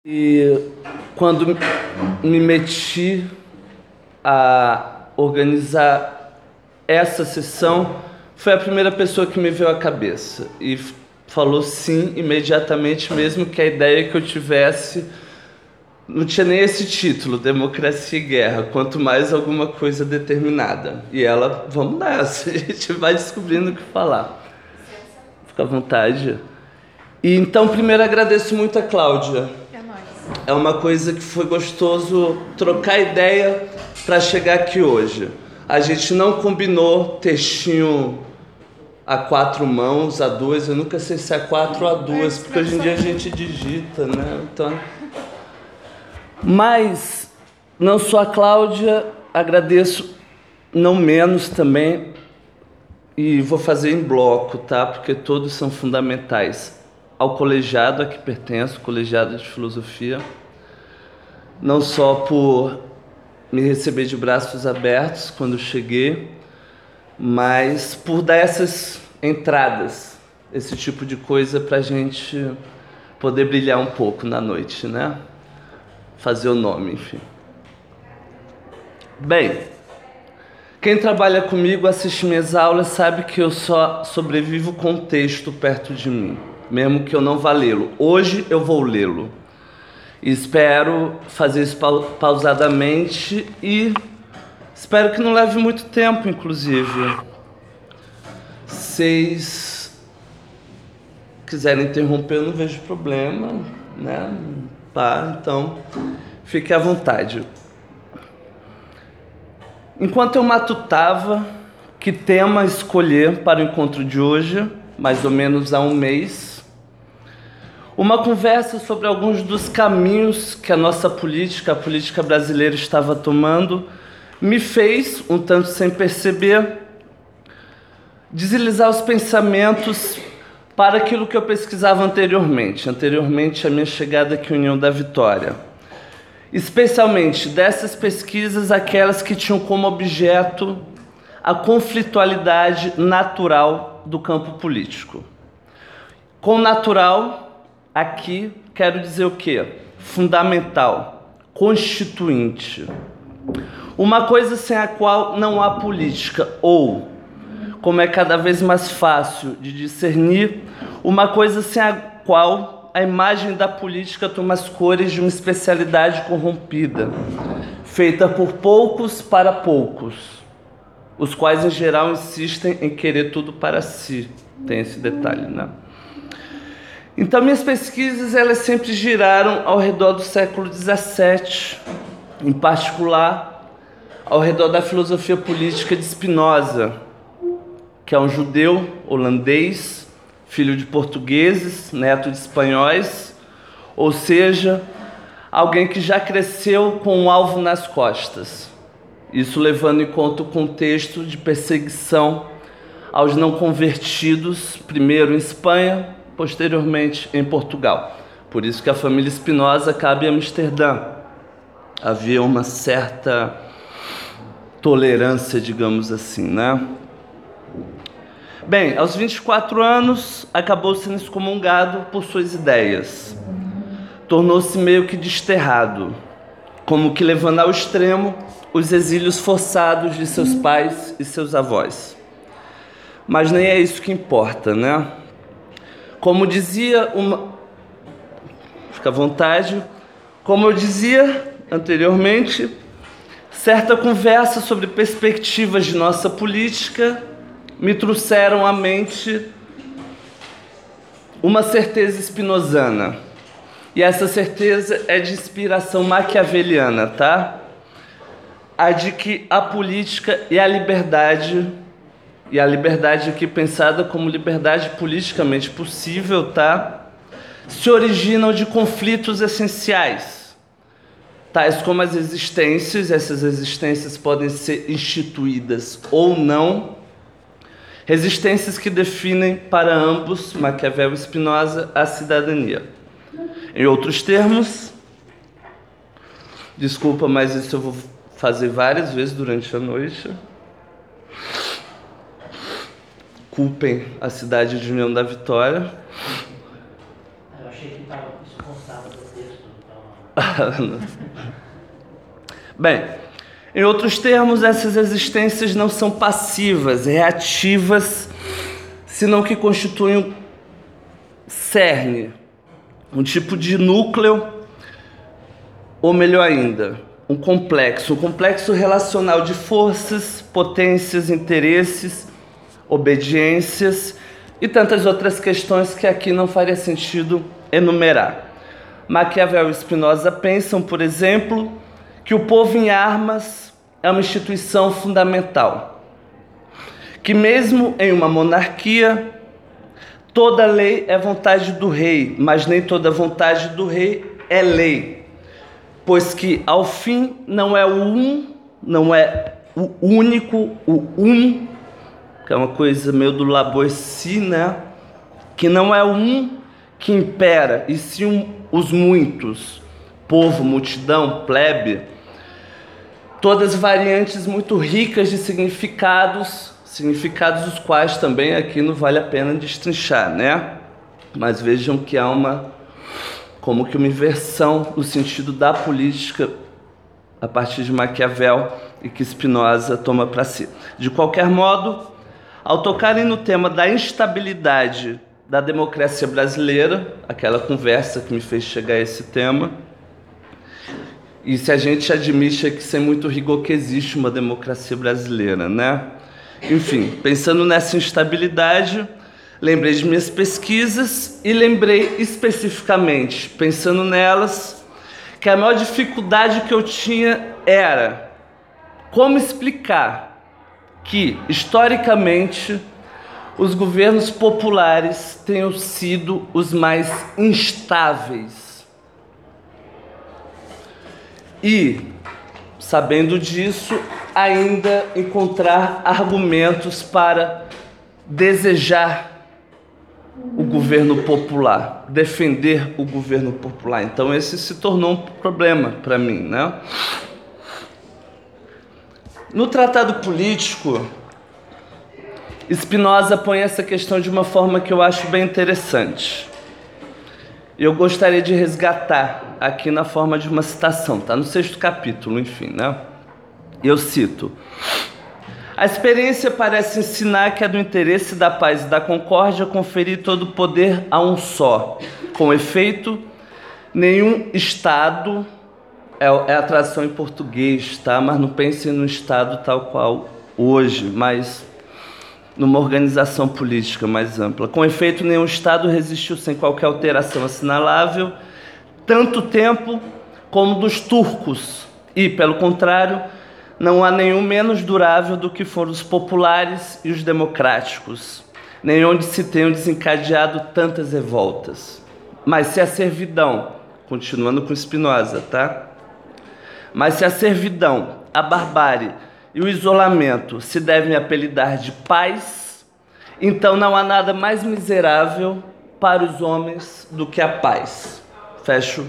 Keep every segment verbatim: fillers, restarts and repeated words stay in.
E quando me meti a organizar essa sessão, foi a primeira pessoa que me veio à cabeça e falou sim imediatamente, mesmo que a ideia que eu tivesse não tinha nem esse título, Democracia e Guerra, quanto mais alguma coisa determinada. E ela, vamos nessa, a gente vai descobrindo o que falar. Fica à vontade. E então, primeiro agradeço muito a Cláudia. É nóis. É uma coisa que foi gostoso trocar ideia para chegar aqui hoje. A gente não combinou textinho a quatro mãos, a duas, eu nunca sei se é a quatro ou a duas, porque hoje em dia a gente digita, né? Então... Mas, não só a Cláudia, agradeço não menos também, e vou fazer em bloco, tá? Porque todos são fundamentais. Ao colegiado a que pertenço, colegiado de filosofia, não só por me receber de braços abertos quando cheguei, mas por dar essas entradas, esse tipo de coisa para a gente poder brilhar um pouco na noite, né? Fazer o nome, enfim. Bem, quem trabalha comigo, assiste minhas aulas, sabe que eu só sobrevivo com o texto perto de mim, mesmo que eu não vá lê-lo. Hoje eu vou lê-lo. Espero fazer isso pausadamente e espero que não leve muito tempo, inclusive. Se vocês quiserem interromper, eu não vejo problema, né? Tá, então fique à vontade. Enquanto eu matutava que tema escolher para o encontro de hoje, mais ou menos há um mês, uma conversa sobre alguns dos caminhos que a nossa política, a política brasileira estava tomando, me fez, um tanto sem perceber, deslizar os pensamentos para aquilo que eu pesquisava anteriormente, anteriormente à minha chegada aqui em União da Vitória. Especialmente dessas pesquisas, aquelas que tinham como objeto a conflitualidade natural do campo político. Com natural, aqui quero dizer o quê? Fundamental, constituinte. Uma coisa sem a qual não há política, ou, como é cada vez mais fácil de discernir, uma coisa sem a qual a imagem da política toma as cores de uma especialidade corrompida, feita por poucos para poucos, os quais em geral insistem em querer tudo para si. Tem esse detalhe, né? Então minhas pesquisas, elas sempre giraram ao redor do século dezessete, em particular ao redor da filosofia política de Spinoza, que é um judeu holandês, filho de portugueses, neto de espanhóis, ou seja, alguém que já cresceu com um alvo nas costas. Isso levando em conta o contexto de perseguição aos não convertidos, primeiro em Espanha, posteriormente em Portugal. Por isso que a família Spinoza cabe em Amsterdã. Havia uma certa tolerância, digamos assim, né? Bem, aos vinte e quatro anos, acabou sendo excomungado por suas ideias. Tornou-se meio que desterrado, como que levando ao extremo os exílios forçados de seus pais e seus avós. Mas nem é isso que importa, né? Como dizia uma... Fica à vontade. Como eu dizia anteriormente, certa conversa sobre perspectivas de nossa política me trouxeram à mente uma certeza spinozana. E essa certeza é de inspiração maquiaveliana, tá? A de que a política e a liberdade, e a liberdade aqui pensada como liberdade politicamente possível, tá? Se originam de conflitos essenciais, tais como as existências. Essas existências podem ser instituídas ou não, resistências que definem para ambos, Maquiavel e Spinoza, a cidadania. Em outros termos, desculpa, mas isso eu vou fazer várias vezes durante a noite. Culpem a cidade de União da Vitória. Eu achei que estava, isso constava do texto, então Bem, em outros termos, essas existências não são passivas, reativas, senão que constituem um cerne, um tipo de núcleo, ou melhor ainda, um complexo, um complexo relacional de forças, potências, interesses, obediências e tantas outras questões que aqui não faria sentido enumerar. Maquiavel e Spinoza pensam, por exemplo, que o povo em armas é uma instituição fundamental, que mesmo em uma monarquia, toda lei é vontade do rei, mas nem toda vontade do rei é lei, pois que, ao fim, não é o um, não é o único, o um, que é uma coisa meio do Laboissy, né? Que não é o um que impera, e sim os muitos, povo, multidão, plebe, todas variantes muito ricas de significados, significados os quais também aqui não vale a pena destrinchar, né? Mas vejam que há uma, como que uma inversão no sentido da política a partir de Maquiavel e que Spinoza toma para si. De qualquer modo, ao tocarem no tema da instabilidade da democracia brasileira, aquela conversa que me fez chegar a esse tema, e se a gente admite aqui sem muito rigor que existe uma democracia brasileira, né? Enfim, pensando nessa instabilidade, lembrei de minhas pesquisas e lembrei especificamente, pensando nelas, que a maior dificuldade que eu tinha era como explicar que, historicamente, os governos populares tenham sido os mais instáveis. E, sabendo disso, ainda encontrar argumentos para desejar o governo popular, defender o governo popular. Então esse se tornou um problema para mim, né? No Tratado Político, Spinoza põe essa questão de uma forma que eu acho bem interessante. Eu gostaria de resgatar aqui na forma de uma citação, tá no sexto capítulo, enfim, né? Eu cito: a experiência parece ensinar que é do interesse da paz e da concórdia conferir todo o poder a um só. Com efeito, nenhum Estado, é, é a tradução em português, tá? Mas não pensem no Estado tal qual hoje, mas numa organização política mais ampla. Com efeito, nenhum Estado resistiu sem qualquer alteração assinalável, tanto tempo como dos turcos, e, pelo contrário, não há nenhum menos durável do que foram os populares e os democráticos, nem onde se tenham desencadeado tantas revoltas. Mas se a servidão, continuando com Spinoza, tá? Mas se a servidão, a barbárie e o isolamento se devem apelidar de paz, então não há nada mais miserável para os homens do que a paz. Fecho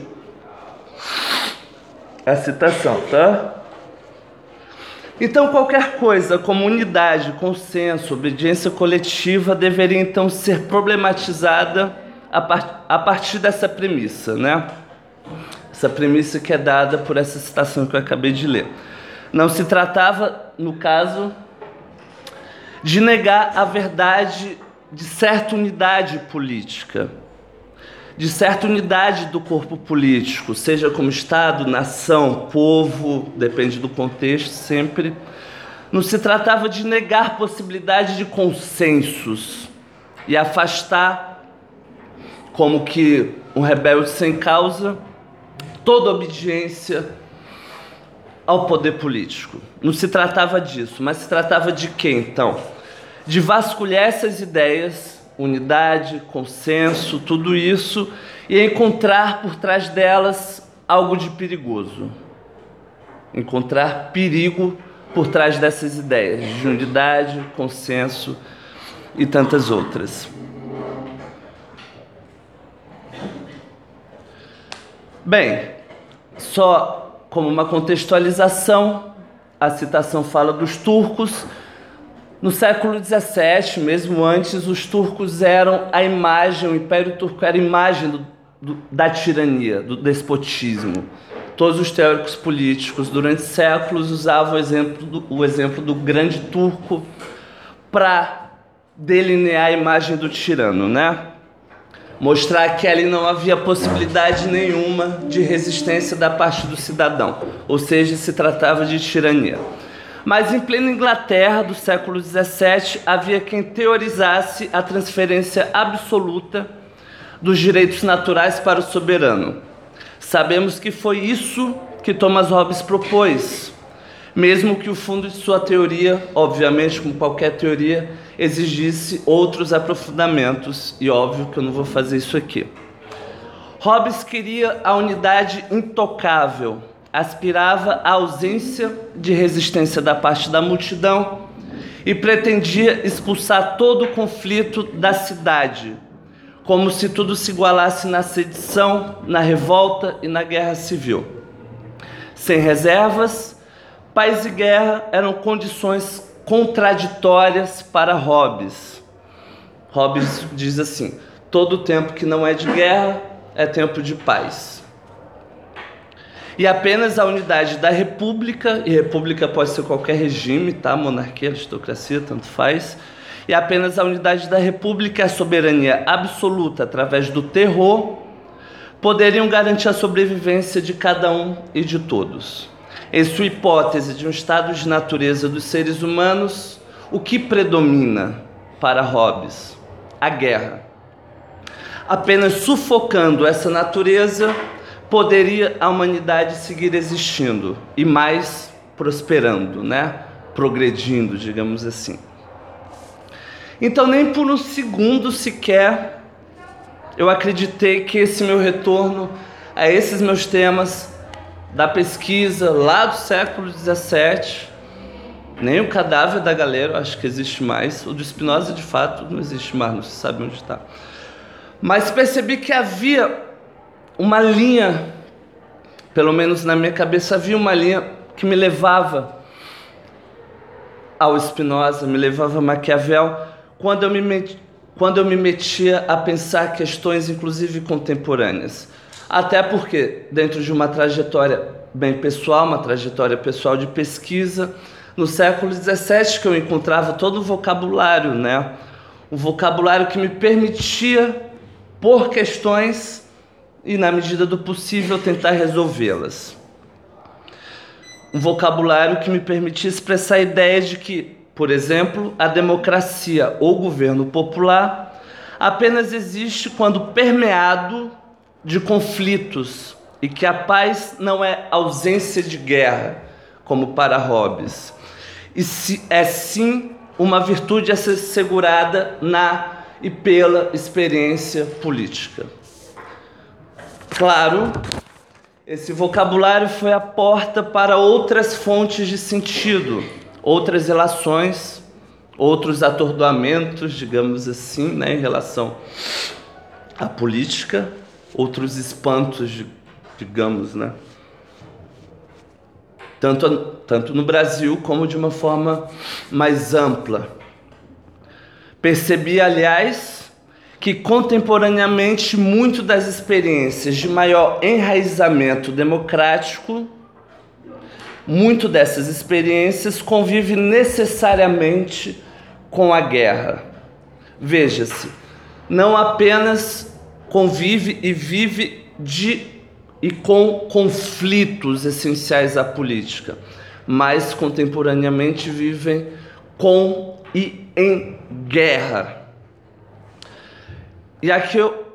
a citação, tá? Então qualquer coisa como unidade, consenso, obediência coletiva deveria então ser problematizada a, par a partir dessa premissa, né? Essa premissa que é dada por essa citação que eu acabei de ler. Não se tratava, no caso, de negar a verdade de certa unidade política, de certa unidade do corpo político, seja como Estado, nação, povo, depende do contexto, sempre. Não se tratava de negar possibilidade de consensos e afastar, como que um rebelde sem causa, toda obediência ao poder político. Não se tratava disso, mas se tratava de quê, então? De vasculhar essas ideias, unidade, consenso, tudo isso, e encontrar por trás delas algo de perigoso. Encontrar perigo por trás dessas ideias, de unidade, consenso e tantas outras. Bem, só como uma contextualização, a citação fala dos turcos. No século dezessete, mesmo antes, os turcos eram a imagem, o Império Turco era a imagem do, do, da tirania, do despotismo. Todos os teóricos políticos durante séculos usavam o exemplo do, o exemplo do grande turco para delinear a imagem do tirano, né? Mostrar que ali não havia possibilidade nenhuma de resistência da parte do cidadão, ou seja, se tratava de tirania. Mas em plena Inglaterra do século dezessete, havia quem teorizasse a transferência absoluta dos direitos naturais para o soberano. Sabemos que foi isso que Thomas Hobbes propôs, mesmo que o fundo de sua teoria, obviamente, como qualquer teoria, exigisse outros aprofundamentos, e óbvio que eu não vou fazer isso aqui. Hobbes queria a unidade intocável, aspirava à ausência de resistência da parte da multidão e pretendia expulsar todo o conflito da cidade, como se tudo se igualasse na sedição, na revolta e na guerra civil. Sem reservas, paz e guerra eram condições contraditórias para Hobbes. Hobbes diz assim: todo tempo que não é de guerra é tempo de paz. E apenas a unidade da república, e república pode ser qualquer regime, tá? Monarquia, aristocracia, tanto faz. E apenas a unidade da república e a soberania absoluta através do terror poderiam garantir a sobrevivência de cada um e de todos. Em sua hipótese de um estado de natureza dos seres humanos, o que predomina para Hobbes? A guerra. Apenas sufocando essa natureza poderia a humanidade seguir existindo e mais prosperando, né? Progredindo, digamos assim. Então, nem por um segundo sequer eu acreditei que esse meu retorno a esses meus temas da pesquisa lá do século dezessete, nem o cadáver da galera, eu acho que existe mais, o do Spinoza de fato não existe mais, não se sabe onde está. Mas percebi que havia uma linha, pelo menos na minha cabeça, havia uma linha que me levava ao Spinoza, me levava a Maquiavel, quando eu me, met... quando eu me metia a pensar questões, inclusive contemporâneas. Até porque, dentro de uma trajetória bem pessoal, uma trajetória pessoal de pesquisa, no século dezessete que eu encontrava todo o vocabulário, né? Um vocabulário que me permitia pôr questões e, na medida do possível, tentar resolvê-las. Um vocabulário que me permitia expressar a ideia de que, por exemplo, a democracia ou governo popular apenas existe quando permeado de conflitos e que a paz não é ausência de guerra, como para Hobbes, e se é sim uma virtude a ser segurada na e pela experiência política. Claro, esse vocabulário foi a porta para outras fontes de sentido, outras relações, outros atordoamentos, digamos assim, né, em relação à política, outros espantos, digamos, né? Tanto, tanto no Brasil como de uma forma mais ampla. Percebi, aliás, que contemporaneamente muito das experiências de maior enraizamento democrático, muito dessas experiências convive necessariamente com a guerra. Veja-se, não apenas convive e vive de e com conflitos essenciais à política, mas contemporaneamente vivem com e em guerra. E aqui eu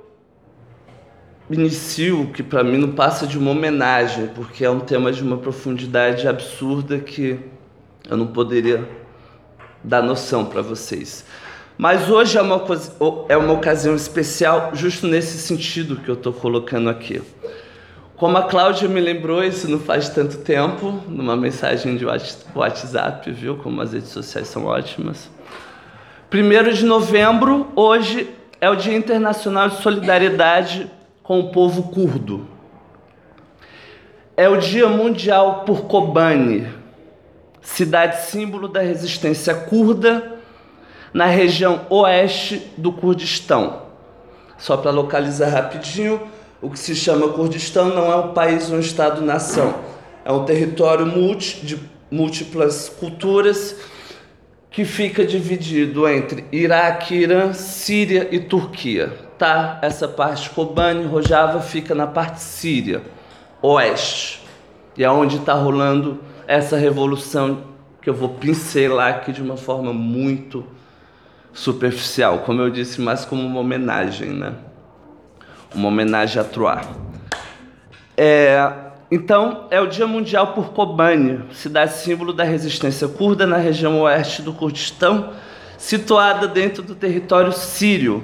inicio, que para mim não passa de uma homenagem, porque é um tema de uma profundidade absurda que eu não poderia dar noção para vocês. Mas hoje é uma, é uma ocasião especial, justo nesse sentido que eu estou colocando aqui. Como a Cláudia me lembrou, isso não faz tanto tempo, numa mensagem de WhatsApp, viu? Como as redes sociais são ótimas. primeiro de novembro, hoje, é o Dia Internacional de Solidariedade com o povo curdo. É o Dia Mundial por Kobani, cidade símbolo da resistência curda na região oeste do Kurdistão. Só para localizar rapidinho, O que se chama Kurdistão não é um país ou um estado-nação. É um território multi, de múltiplas culturas que fica dividido entre Iraque, Irã, Síria e Turquia. Tá? Essa parte Kobani, Rojava, fica na parte síria, oeste. E é onde está rolando essa revolução que eu vou pincelar aqui de uma forma muito superficial. Como eu disse, mais como uma homenagem, né? Uma homenagem a Troar. É, então, é o Dia Mundial por Kobani, cidade símbolo da resistência curda na região oeste do Kurdistão, situada dentro do território sírio.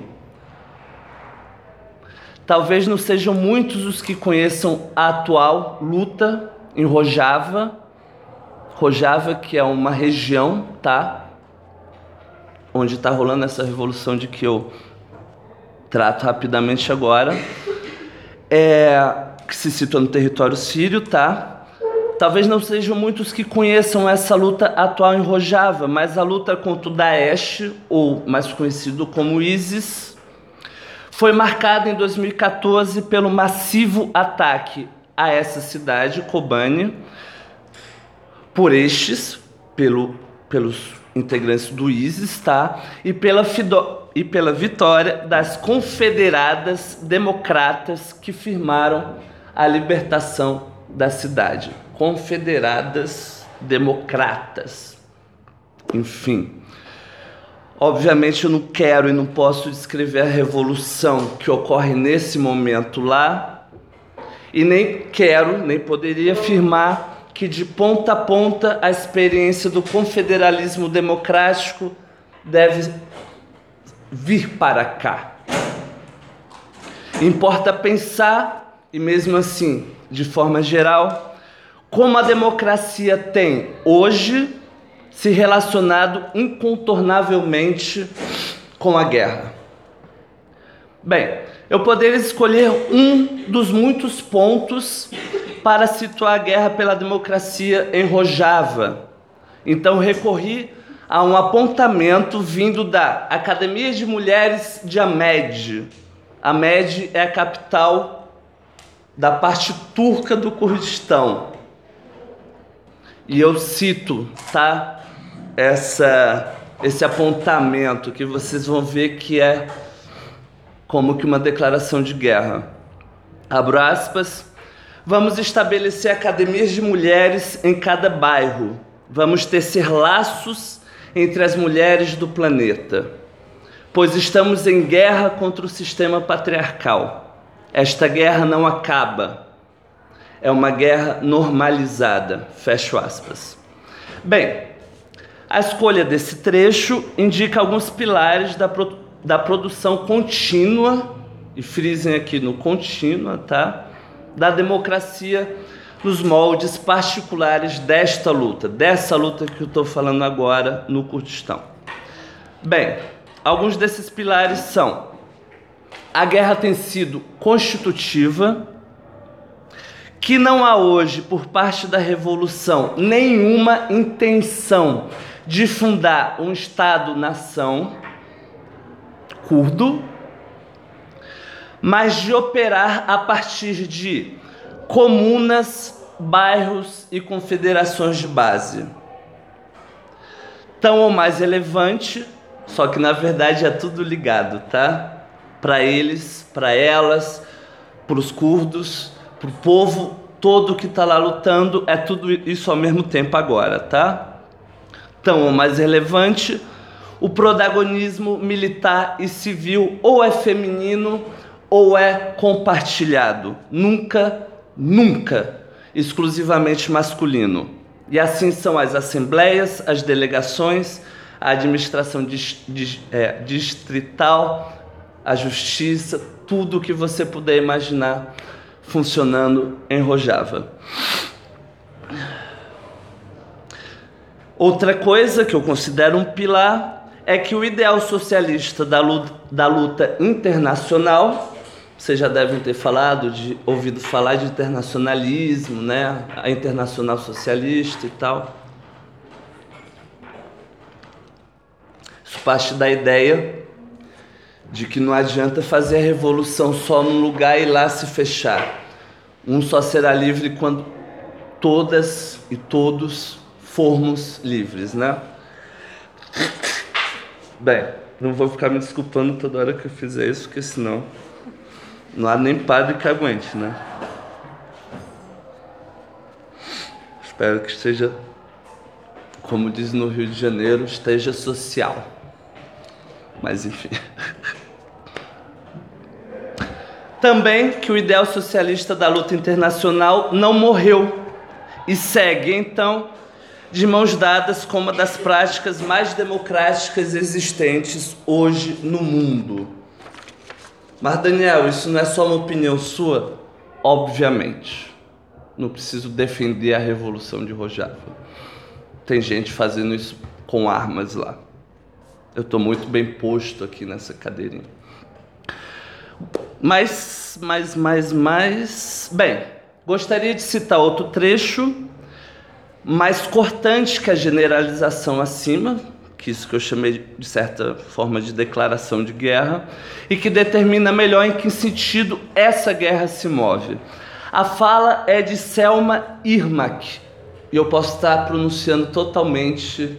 Talvez não sejam muitos os que conheçam a atual luta em Rojava, Rojava, que é uma região, tá? Onde está rolando essa revolução de que eu trato rapidamente agora, é, que se situa no território sírio, tá? Talvez não sejam muitos que conheçam essa luta atual em Rojava, mas a luta contra o Daesh, ou mais conhecido como ISIS, foi marcada em dois mil e quatorze pelo massivo ataque a essa cidade, Kobani, por estes, pelo, pelos integrantes do ISIS, tá? E pela, fido, e pela vitória das confederadas democratas que firmaram a libertação da cidade. Confederadas democratas. Enfim. Obviamente eu não quero e não posso descrever a revolução que ocorre nesse momento lá, e nem quero, nem poderia afirmar que de ponta a ponta a experiência do confederalismo democrático deve vir para cá. Importa pensar, e mesmo assim, de forma geral, como a democracia tem hoje se relacionado incontornavelmente com a guerra. Bem, eu poderia escolher um dos muitos pontos para situar a guerra pela democracia em Rojava. Então recorri a um apontamento vindo da Academia de Mulheres de Amed. Amed é a capital da parte turca do Kurdistão. E eu cito, tá? Essa, esse apontamento que vocês vão ver que é como que uma declaração de guerra. Abro aspas. Vamos estabelecer academias de mulheres em cada bairro. Vamos tecer laços entre as mulheres do planeta, pois estamos em guerra contra o sistema patriarcal. Esta guerra não acaba. É uma guerra normalizada. Fecho aspas. Bem, a escolha desse trecho indica alguns pilares da, pro, da produção contínua, e frisem aqui no contínua, tá? Da democracia nos moldes particulares desta luta, dessa luta que eu estou falando agora no Kurdistão. Bem, alguns desses pilares são: a guerra tem sido constitutiva, que não há hoje, por parte da revolução, nenhuma intenção de fundar um Estado-nação curdo, mas de operar a partir de comunas, bairros e confederações de base. Tão ou mais relevante, só que na verdade é tudo ligado, tá? Para eles, para elas, para os curdos, para o povo todo que está lá lutando, é tudo isso ao mesmo tempo agora, tá? Tão ou mais relevante, o protagonismo militar e civil ou é feminino ou é compartilhado, nunca, nunca exclusivamente masculino. E assim são as assembleias, as delegações, a administração dis, dis, é, distrital, a justiça, tudo o que você puder imaginar funcionando em Rojava. Outra coisa que eu considero um pilar é que o ideal socialista da luta, da luta internacional, vocês já devem ter falado, de, ouvido falar de internacionalismo, né? A Internacional Socialista e tal. Isso parte da ideia de que não adianta fazer a revolução só num lugar e lá se fechar. Um só será livre quando todas e todos formos livres, né? Bem, não vou ficar me desculpando toda hora que eu fizer isso, porque senão não há nem padre que aguente, né? Espero que esteja, como diz no Rio de Janeiro, esteja social. Mas enfim. Também que o ideal socialista da luta internacional não morreu e segue, então, de mãos dadas com uma das práticas mais democráticas existentes hoje no mundo. Mas, Daniel, isso não é só uma opinião sua? Obviamente. Não preciso defender a Revolução de Rojava. Tem gente fazendo isso com armas lá. Eu estou muito bem posto aqui nessa cadeirinha. Mas, mas, mas, mas... Bem, gostaria de citar outro trecho mais cortante que a generalização acima, que isso que eu chamei de certa forma de declaração de guerra, e que determina melhor em que sentido essa guerra se move. A fala é de Selma Irmak, e eu posso estar pronunciando totalmente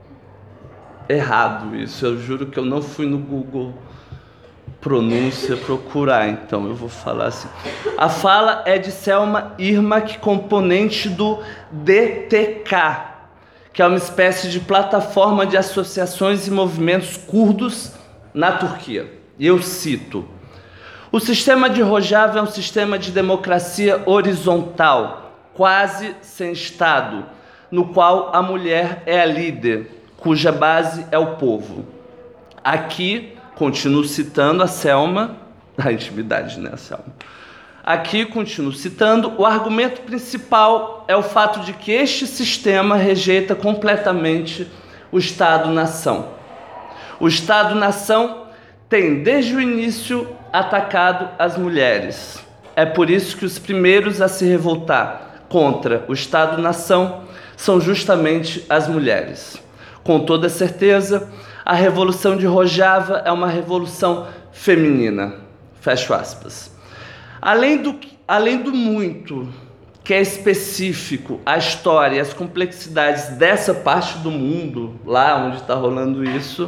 errado isso. Eu juro que eu não fui no Google pronúncia procurar, então eu vou falar assim. A fala é de Selma Irmak, componente do D T K, que é uma espécie de plataforma de associações e movimentos curdos na Turquia. E eu cito: o sistema de Rojava é um sistema de democracia horizontal, quase sem Estado, no qual a mulher é a líder, cuja base é o povo. Aqui, continuo citando a Selma, a intimidade, né, a Selma? Aqui, continuo citando, o argumento principal é o fato de que este sistema rejeita completamente o Estado-nação. O Estado-nação tem, desde o início, atacado as mulheres. É por isso que os primeiros a se revoltar contra o Estado-nação são justamente as mulheres. Com toda certeza, a Revolução de Rojava é uma revolução feminina. Fecho aspas. Além do, além do muito que é específico a história e as complexidades dessa parte do mundo, lá onde está rolando isso,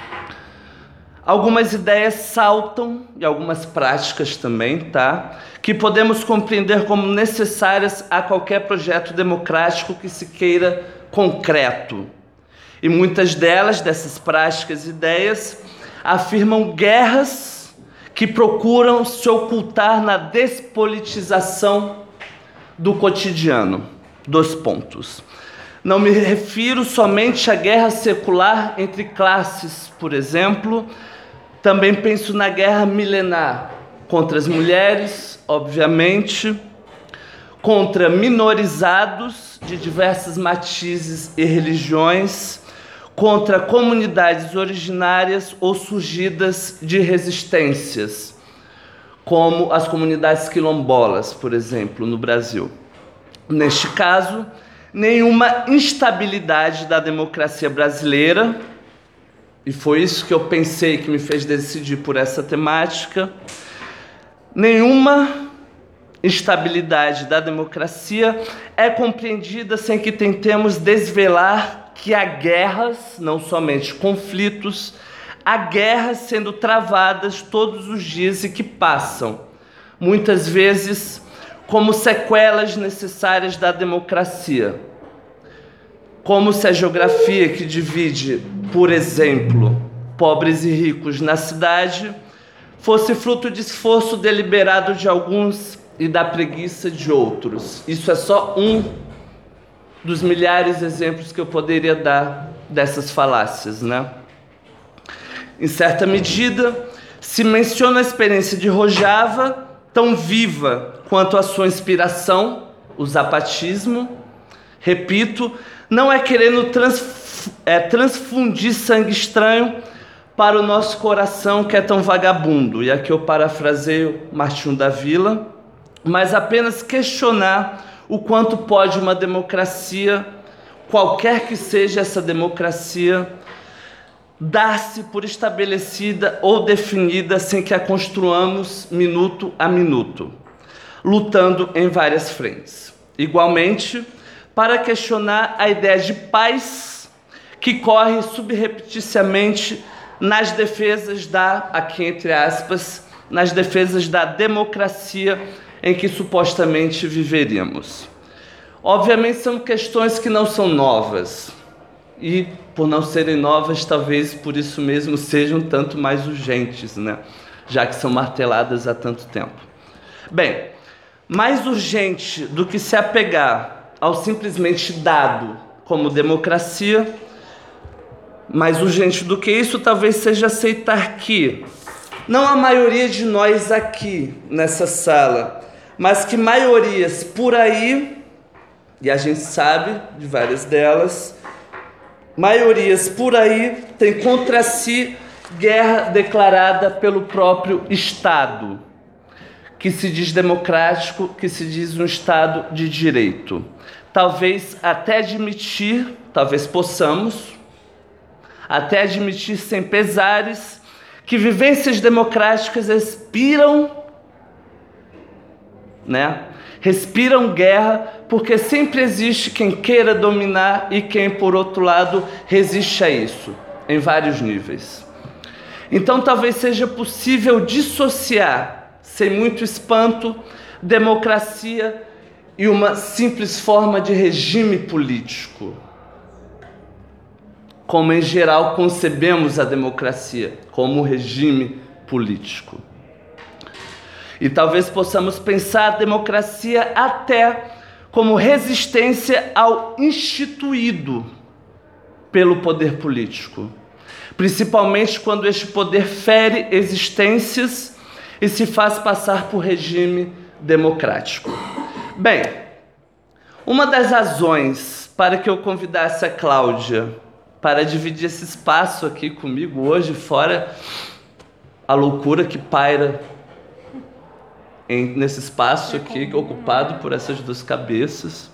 algumas ideias saltam, e algumas práticas também, tá? Que podemos compreender como necessárias a qualquer projeto democrático que se queira concreto. E muitas delas, dessas práticas e ideias, afirmam guerras que procuram se ocultar na despolitização do cotidiano. Dois pontos. Não me refiro somente à guerra secular entre classes, por exemplo. Também penso na guerra milenar contra as mulheres, obviamente, contra minorizados de diversas matizes e religiões, contra comunidades originárias ou surgidas de resistências, como as comunidades quilombolas, por exemplo, no Brasil. Neste caso, nenhuma instabilidade da democracia brasileira, e foi isso que eu pensei que me fez decidir por essa temática, nenhuma instabilidade da democracia é compreendida sem que tentemos desvelar que há guerras, não somente conflitos, há guerras sendo travadas todos os dias e que passam, muitas vezes, como sequelas necessárias da democracia. Como se a geografia que divide, por exemplo, pobres e ricos na cidade, fosse fruto de esforço deliberado de alguns e da preguiça de outros. Isso é só um dos milhares de exemplos que eu poderia dar dessas falácias, né? Em certa medida, se menciona a experiência de Rojava, tão viva quanto a sua inspiração, o zapatismo. Repito, não é querendo trans, é, transfundir sangue estranho para o nosso coração que é tão vagabundo, e aqui eu parafraseio Martinho da Vila, mas apenas questionar o quanto pode uma democracia, qualquer que seja essa democracia, dar-se por estabelecida ou definida sem que a construamos minuto a minuto, lutando em várias frentes. Igualmente, para questionar a ideia de paz que corre subrepticiamente nas defesas da, aqui entre aspas, nas defesas da democracia em que supostamente viveríamos. Obviamente são questões que não são novas, e por não serem novas, talvez por isso mesmo sejam tanto mais urgentes, né? Já que são marteladas há tanto tempo. Bem, mais urgente do que se apegar ao simplesmente dado como democracia, mais urgente do que isso talvez seja aceitar que não a maioria de nós aqui nessa sala, mas que maiorias por aí, e a gente sabe de várias delas, maiorias por aí têm contra si guerra declarada pelo próprio Estado, que se diz democrático, que se diz um Estado de direito. Talvez até admitir, talvez possamos, até admitir sem pesares, que vivências democráticas respiram, né? Respiram guerra, porque sempre existe quem queira dominar e quem, por outro lado, resiste a isso, em vários níveis. Então, talvez seja possível dissociar, sem muito espanto, democracia e uma simples forma de regime político. Como, em geral, concebemos a democracia, como regime político. E talvez possamos pensar a democracia até como resistência ao instituído pelo poder político, principalmente quando este poder fere existências e se faz passar por regime democrático. Bem, uma das razões para que eu convidasse a Cláudia para dividir esse espaço aqui comigo hoje, fora a loucura que paira Em, nesse espaço aqui, ocupado por essas duas cabeças,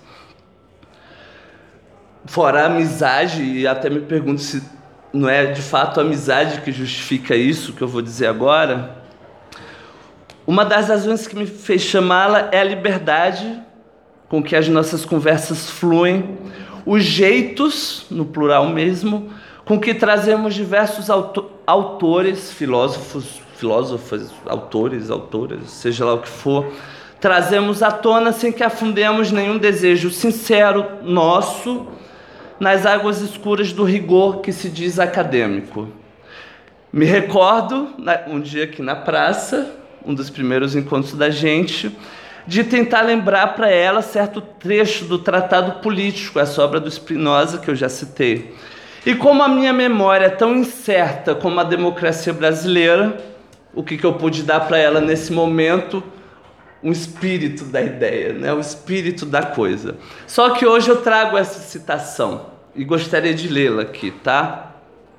fora a amizade, e até me pergunto se não é de fato a amizade que justifica isso que eu vou dizer agora. Uma das razões que me fez chamá-la é a liberdade com que as nossas conversas fluem, os jeitos, no plural mesmo, com que trazemos diversos auto- autores, filósofos, filósofas, autores, autoras, seja lá o que for, trazemos à tona sem que afundemos nenhum desejo sincero nosso nas águas escuras do rigor que se diz acadêmico. Me recordo, um dia aqui na praça, um dos primeiros encontros da gente, de tentar lembrar para ela certo trecho do Tratado Político, essa obra do Spinoza que eu já citei. E como a minha memória é tão incerta como a democracia brasileira, o que, que eu pude dar para ela nesse momento? Um espírito da ideia, né? O espírito da coisa. Só que hoje eu trago essa citação e gostaria de lê-la aqui, tá?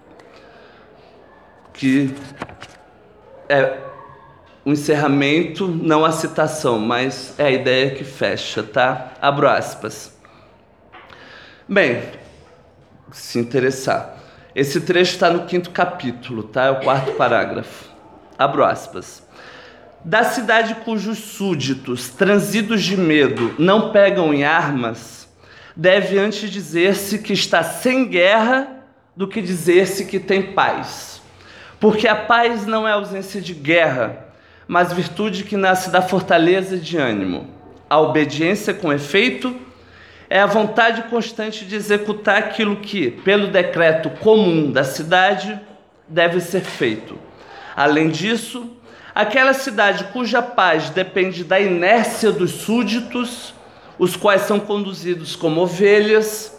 Que é um encerramento, não a citação, mas é a ideia que fecha, tá? Abro aspas. Bem, se interessar, esse trecho está no quinto capítulo, tá? É o quarto parágrafo. Abro aspas. Da cidade cujos súditos, transidos de medo, não pegam em armas, deve antes dizer-se que está sem guerra do que dizer-se que tem paz. Porque a paz não é ausência de guerra, mas virtude que nasce da fortaleza de ânimo. A obediência, com efeito, é a vontade constante de executar aquilo que, pelo decreto comum da cidade, deve ser feito. Além disso, aquela cidade cuja paz depende da inércia dos súditos, os quais são conduzidos como ovelhas,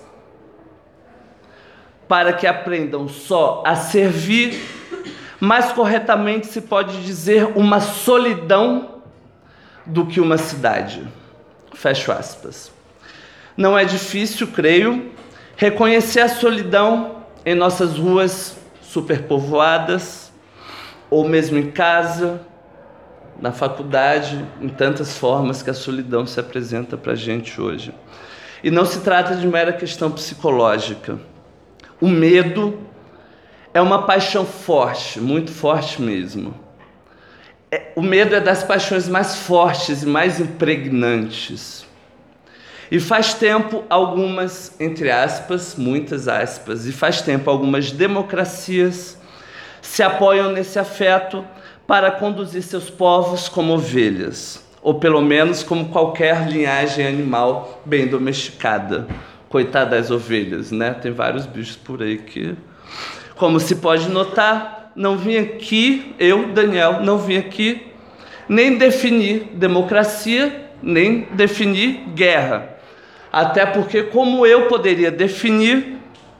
para que aprendam só a servir, mais corretamente se pode dizer uma solidão do que uma cidade. Fecho aspas. Não é difícil, creio, reconhecer a solidão em nossas ruas superpovoadas, ou mesmo em casa, na faculdade, em tantas formas que a solidão se apresenta para a gente hoje. E não se trata de mera questão psicológica. O medo é uma paixão forte, muito forte mesmo. É, o medo é das paixões mais fortes e mais impregnantes. E faz tempo algumas, entre aspas, muitas aspas, e faz tempo algumas democracias se apoiam nesse afeto para conduzir seus povos como ovelhas, ou pelo menos como qualquer linhagem animal bem domesticada. Coitadas das ovelhas, né? Tem vários bichos por aí que, como se pode notar, não vim aqui, eu, Daniel, não vim aqui nem definir democracia, nem definir guerra. Até porque, como eu poderia definir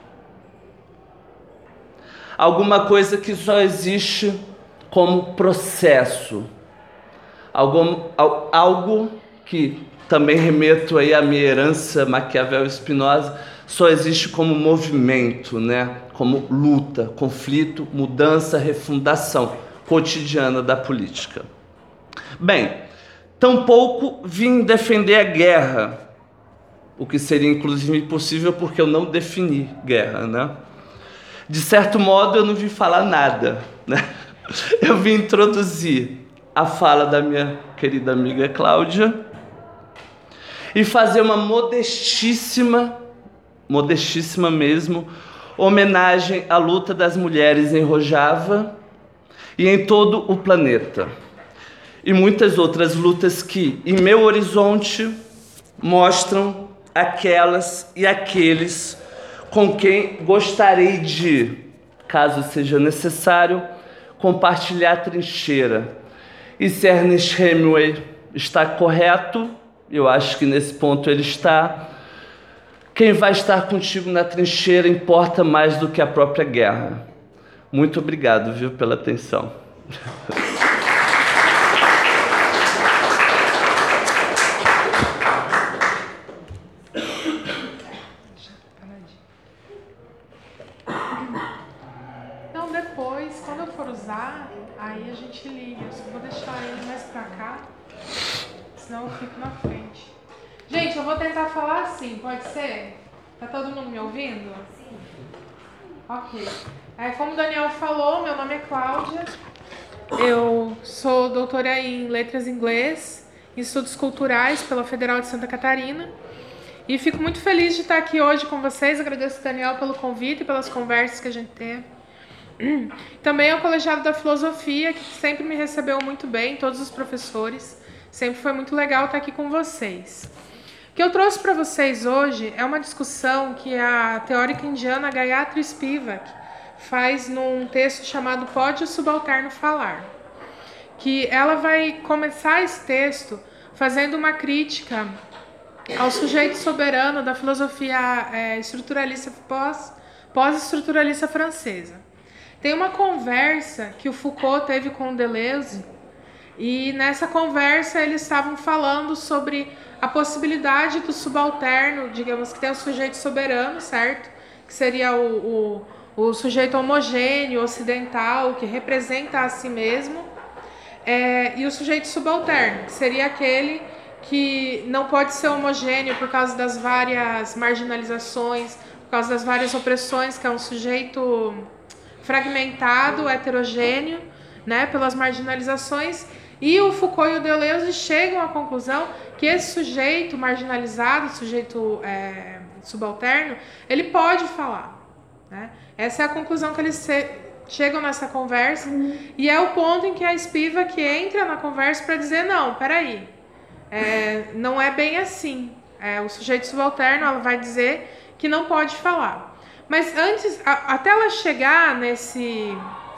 alguma coisa que só existe como processo, algo, algo que também remeto aí à minha herança Maquiavel Spinoza, só existe como movimento, né? Como luta, conflito, mudança, refundação cotidiana da política. Bem, tampouco vim defender a guerra, o que seria inclusive impossível porque eu não defini guerra, né? De certo modo eu não vim falar nada, né? Eu vim introduzir a fala da minha querida amiga Cláudia e fazer uma modestíssima, modestíssima mesmo, homenagem à luta das mulheres em Rojava e em todo o planeta. E muitas outras lutas que, em meu horizonte, mostram aquelas e aqueles com quem gostaria de, caso seja necessário, compartilhar a trincheira. E se Ernest Hemingway está correto, eu acho que nesse ponto ele está, quem vai estar contigo na trincheira importa mais do que a própria guerra. Muito obrigado, viu, pela atenção. Então depois, quando eu for usar, aí a gente liga. Eu só vou deixar ele mais pra cá, senão eu fico na frente. Gente, eu vou tentar falar assim, pode ser? Tá todo mundo me ouvindo? Sim. Ok. É, como o Daniel falou, meu nome é Cláudia. Eu sou doutora em Letras em Inglês, em Estudos Culturais pela Federal de Santa Catarina. E fico muito feliz de estar aqui hoje com vocês. Agradeço ao Daniel pelo convite e pelas conversas que a gente teve. Também ao Colegiado da Filosofia, que sempre me recebeu muito bem, todos os professores. Sempre foi muito legal estar aqui com vocês. O que eu trouxe para vocês hoje é uma discussão que a teórica indiana Gayatri Spivak faz num texto chamado Pode o Subalterno Falar? Que ela vai começar esse texto fazendo uma crítica ao sujeito soberano da filosofia é, estruturalista pós, pós-estruturalista francesa. Tem uma conversa que o Foucault teve com o Deleuze, e nessa conversa eles estavam falando sobre a possibilidade do subalterno, digamos que tem o sujeito soberano, certo? Que seria o, o, o sujeito homogêneo, ocidental, que representa a si mesmo, é, e o sujeito subalterno, que seria aquele que não pode ser homogêneo por causa das várias marginalizações, por causa das várias opressões, que é um sujeito fragmentado, heterogêneo, né, pelas marginalizações. E o Foucault e o Deleuze chegam à conclusão que esse sujeito marginalizado, sujeito é, subalterno, ele pode falar, né? Essa é a conclusão que eles se, chegam nessa conversa, uhum. E é o ponto em que a Spivak entra na conversa para dizer, não, peraí, é, não é bem assim. É, o sujeito subalterno, ela vai dizer que não pode falar. Mas antes, a, até ela chegar nesse...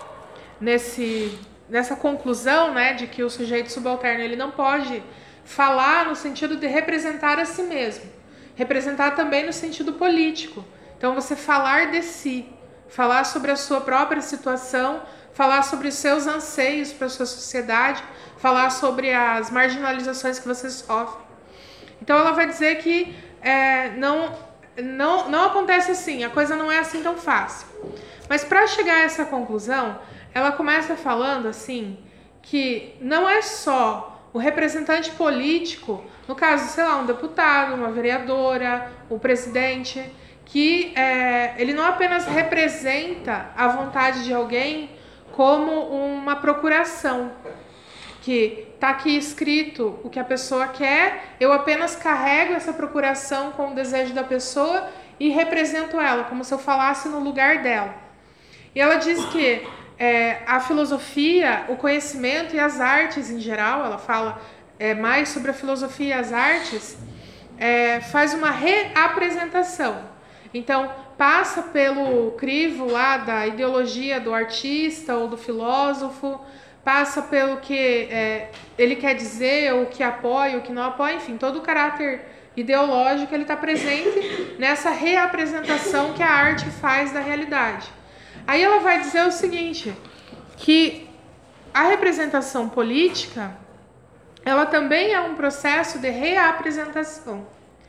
nesse nessa conclusão, né, de que o sujeito subalterno ele não pode falar no sentido de representar a si mesmo, representar também no sentido político. Então você falar de si, falar sobre a sua própria situação, falar sobre os seus anseios para a sua sociedade, falar sobre as marginalizações que você sofre. Então ela vai dizer que é, não, não, não acontece assim, a coisa não é assim tão fácil. Mas para chegar a essa conclusão, ela começa falando assim, que não é só o representante político, no caso, sei lá, um deputado, uma vereadora, o presidente, que é, ele não apenas representa a vontade de alguém como uma procuração, que está aqui escrito o que a pessoa quer, eu apenas carrego essa procuração com o desejo da pessoa e represento ela, como se eu falasse no lugar dela. E ela diz que é, a filosofia, o conhecimento e as artes em geral, ela fala é, mais sobre a filosofia e as artes, é, faz uma reapresentação. Então, passa pelo crivo lá da ideologia do artista ou do filósofo, passa pelo que é, ele quer dizer, o que apoia, o que não apoia, enfim, todo o caráter ideológico ele está presente nessa reapresentação que a arte faz da realidade. Aí ela vai dizer o seguinte, que a representação política, ela também é um processo de reapresentação.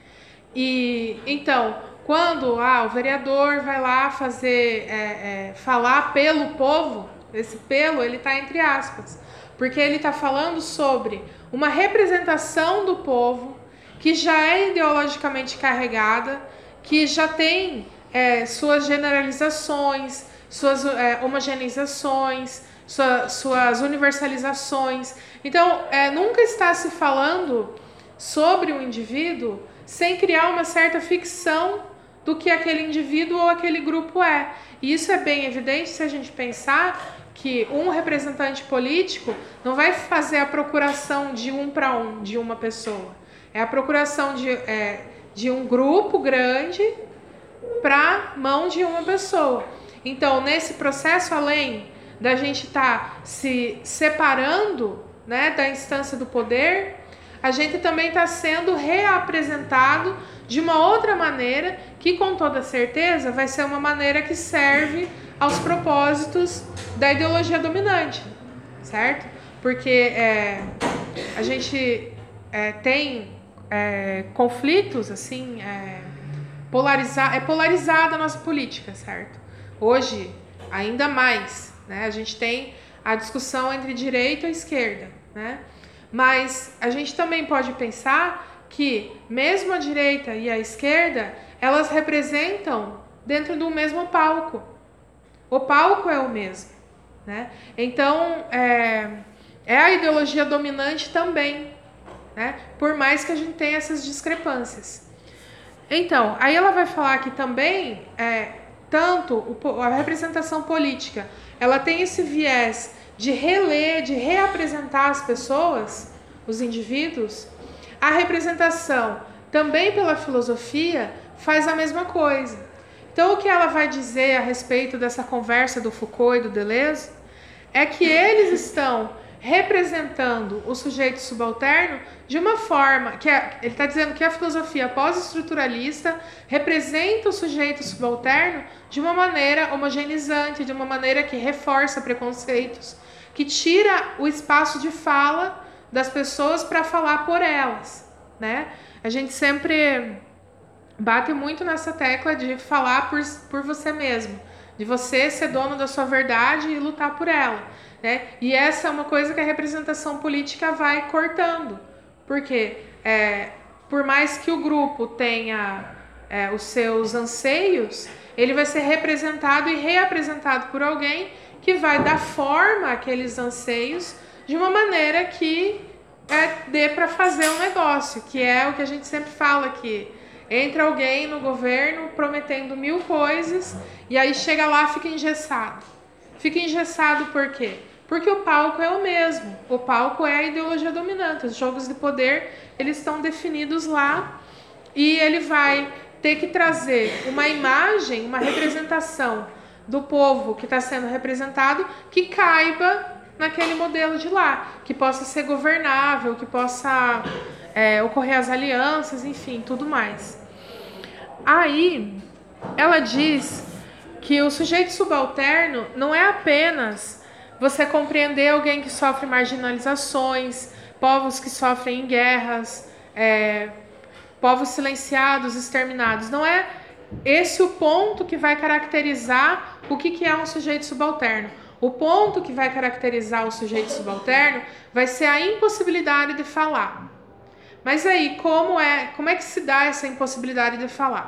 E então, quando ah, o vereador vai lá fazer, é, é, falar pelo povo, esse pelo ele está entre aspas, porque ele está falando sobre uma representação do povo que já é ideologicamente carregada, que já tem é, suas generalizações, suas é, homogeneizações, sua, suas universalizações. Então, é, nunca está se falando sobre o indivíduo sem criar uma certa ficção do que aquele indivíduo ou aquele grupo é. E isso é bem evidente se a gente pensar que um representante político não vai fazer a procuração de um para um, de uma pessoa. É a procuração de, é, de um grupo grande para mão de uma pessoa. Então, nesse processo, além da gente estar tá se separando, né, da instância do poder, a gente também está sendo reapresentado de uma outra maneira que, com toda certeza, vai ser uma maneira que serve aos propósitos da ideologia dominante, certo? Porque é, a gente é, tem é, conflitos, assim, é, polariza- é polarizada a nossa política, certo? Hoje, ainda mais, né? A gente tem a discussão entre direita e esquerda, né? Mas a gente também pode pensar que mesmo a direita e a esquerda, elas representam dentro do mesmo palco. O palco é o mesmo, né? Então, é, é a ideologia dominante também, né? Por mais que a gente tenha essas discrepâncias. Então, aí ela vai falar que também, é, tanto o, a representação política, ela tem esse viés de reler, de reapresentar as pessoas, os indivíduos. A representação, também pela filosofia, faz a mesma coisa. Então, o que ela vai dizer a respeito dessa conversa do Foucault e do Deleuze é que eles estão representando o sujeito subalterno de uma forma que é, ele está dizendo que a filosofia pós-estruturalista representa o sujeito subalterno de uma maneira homogeneizante, de uma maneira que reforça preconceitos, que tira o espaço de fala das pessoas para falar por elas, né? A gente sempre bate muito nessa tecla de falar por, por você mesmo, de você ser dono da sua verdade e lutar por ela, né? E essa é uma coisa que a representação política vai cortando, porque é, por mais que o grupo tenha é, os seus anseios, ele vai ser representado e reapresentado por alguém que vai dar forma àqueles anseios de uma maneira que é, dê para fazer um negócio, que é o que a gente sempre fala aqui. Entra alguém no governo prometendo mil coisas e aí chega lá e fica engessado. Fica engessado por quê? Porque o palco é o mesmo. O palco é a ideologia dominante. Os jogos de poder, eles estão definidos lá e ele vai ter que trazer uma imagem, uma representação do povo que está sendo representado que caiba naquele modelo de lá, que possa ser governável, que possa é, ocorrer as alianças, enfim, tudo mais. Aí, ela diz que o sujeito subalterno não é apenas você compreender alguém que sofre marginalizações, povos que sofrem em guerras, é, povos silenciados, exterminados. Não é esse o ponto que vai caracterizar o que, que é um sujeito subalterno. O ponto que vai caracterizar o sujeito subalterno vai ser a impossibilidade de falar. Mas aí, como é, como é que se dá essa impossibilidade de falar?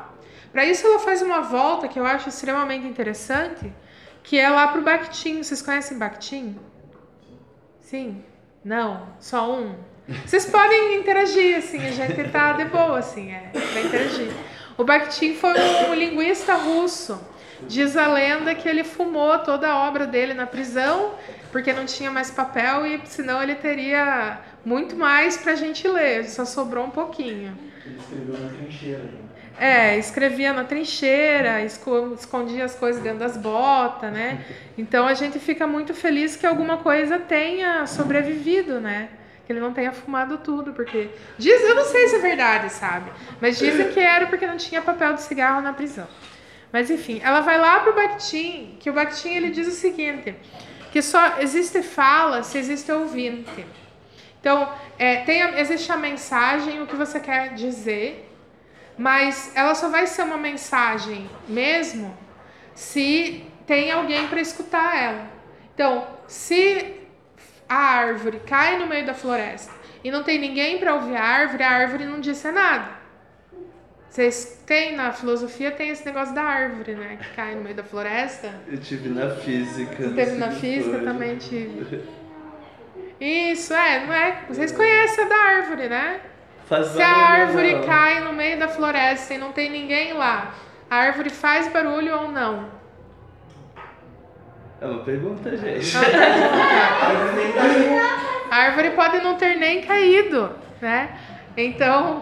Para isso ela faz uma volta que eu acho extremamente interessante, que é lá pro Bakhtin. Vocês conhecem Bakhtin? Sim? Não? Só um? Vocês podem interagir, assim, a gente tá de boa, assim, é, pra interagir. O Bakhtin foi um linguista russo. Diz a lenda que ele fumou toda a obra dele na prisão, porque não tinha mais papel e senão ele teria muito mais pra gente ler, só sobrou um pouquinho. Ele escreveu na trincheira. É, escrevia na trincheira, escondia as coisas dentro das botas, né? Então a gente fica muito feliz que alguma coisa tenha sobrevivido, né? Que ele não tenha fumado tudo, porque... Diz, eu não sei se é verdade, sabe? Mas dizem que era porque não tinha papel de cigarro na prisão. Mas enfim, ela vai lá pro Bakhtin, que o Bakhtin ele diz o seguinte, que só existe fala se existe ouvinte. Então, é, tem a, existe a mensagem, o que você quer dizer, mas ela só vai ser uma mensagem mesmo se tem alguém para escutar ela. Então, se a árvore cai no meio da floresta e não tem ninguém para ouvir a árvore, a árvore não disse nada. Vocês têm, na filosofia, tem esse negócio da árvore, né? Que cai no meio da floresta. Eu tive na física. Você teve na física? Foi. Também tive. Isso, é, não é? Vocês conhecem a da árvore, né? Faz Se a árvore não. cai no meio da floresta e não tem ninguém lá, a árvore faz barulho ou não? É uma pergunta, gente. A árvore pode não ter nem caído, né? Então...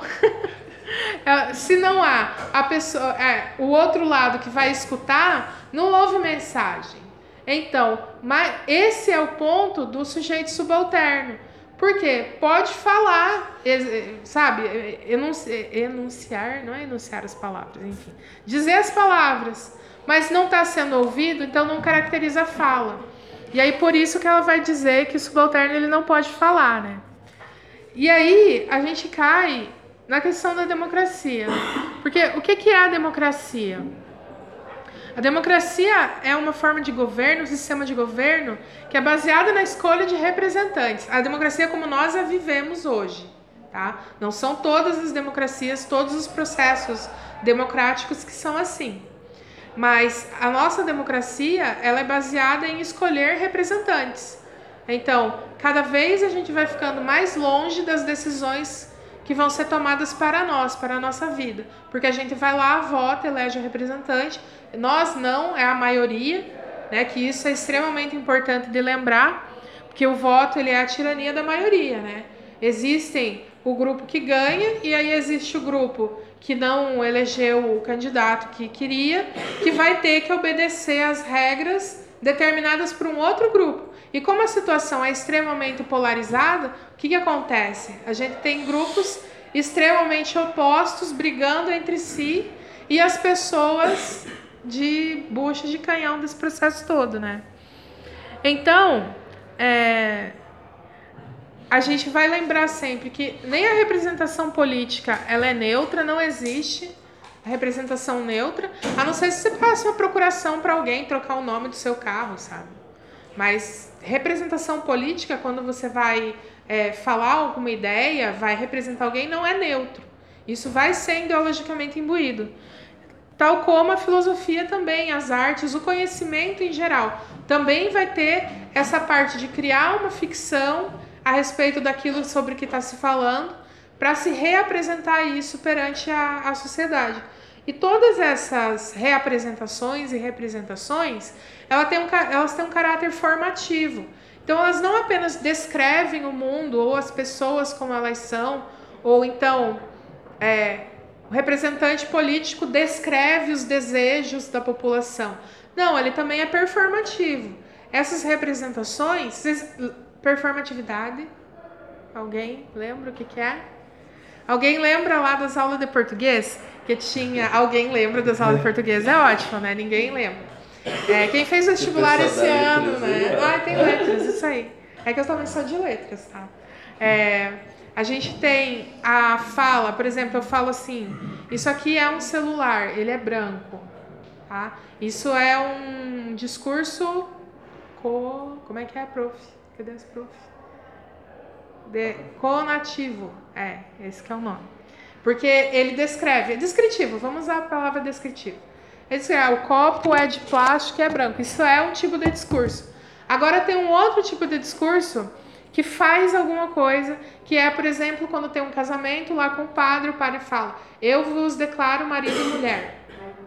Se não há a pessoa, é, o outro lado que vai escutar, não ouve mensagem. Então, mas esse é o ponto do sujeito subalterno. Porque pode falar, sabe, enunciar, não é enunciar as palavras, enfim, dizer as palavras, mas não está sendo ouvido, então não caracteriza a fala. E aí por isso que ela vai dizer que o subalterno ele não pode falar, né? E aí a gente cai na questão da democracia. Porque o que é a democracia? A democracia é uma forma de governo, um sistema de governo, que é baseada na escolha de representantes. A democracia como nós a vivemos hoje. Tá? Não são todas as democracias, todos os processos democráticos que são assim. Mas a nossa democracia ela é baseada em escolher representantes. Então, cada vez a gente vai ficando mais longe das decisões que vão ser tomadas para nós, para a nossa vida. Porque a gente vai lá, vota, elege o representante. Nós não, é a maioria, né? Que isso é extremamente importante de lembrar, porque o voto ele é a tirania da maioria, né? Existem o grupo que ganha e aí existe o grupo que não elegeu o candidato que queria, que vai ter que obedecer às regras determinadas por um outro grupo. E como a situação é extremamente polarizada, o que, que acontece? A gente tem grupos extremamente opostos brigando entre si e as pessoas de bucha de canhão desse processo todo, né? Então, é, a gente vai lembrar sempre que nem a representação política ela é neutra, não existe a representação neutra, a não ser se você passa uma procuração para alguém trocar o nome do seu carro, sabe? Mas representação política, quando você vai é, falar alguma ideia, vai representar alguém, não é neutro. Isso vai ser ideologicamente imbuído. Tal como a filosofia também, as artes, o conhecimento em geral. Também vai ter essa parte de criar uma ficção a respeito daquilo sobre o que está se falando, para se reapresentar isso perante a, a sociedade. E todas essas reapresentações e representações, elas têm, um, elas têm um caráter formativo. Então, elas não apenas descrevem o mundo ou as pessoas como elas são, ou então é, o representante político descreve os desejos da população. Não, ele também é performativo. Essas representações, performatividade, alguém lembra o que, que é? Alguém lembra lá das aulas de português? Que tinha. Alguém lembra das aulas de português? É ótimo, né? Ninguém lembra. É, quem fez vestibular esse ano, né? Ah, tem letras, isso aí. É que eu também sou de letras, tá? É, a gente tem a fala, por exemplo, eu falo assim: isso aqui é um celular, ele é branco, tá? Isso é um discurso. Co, como é que é, prof? Cadê esse prof? De, conativo. É, esse que é o nome. Porque ele descreve, é descritivo, vamos usar a palavra descritivo. Ele diz que ah, o copo é de plástico e é branco. Isso é um tipo de discurso. Agora tem um outro tipo de discurso que faz alguma coisa, que é, por exemplo, quando tem um casamento lá com o padre, o padre fala: eu vos declaro marido e mulher.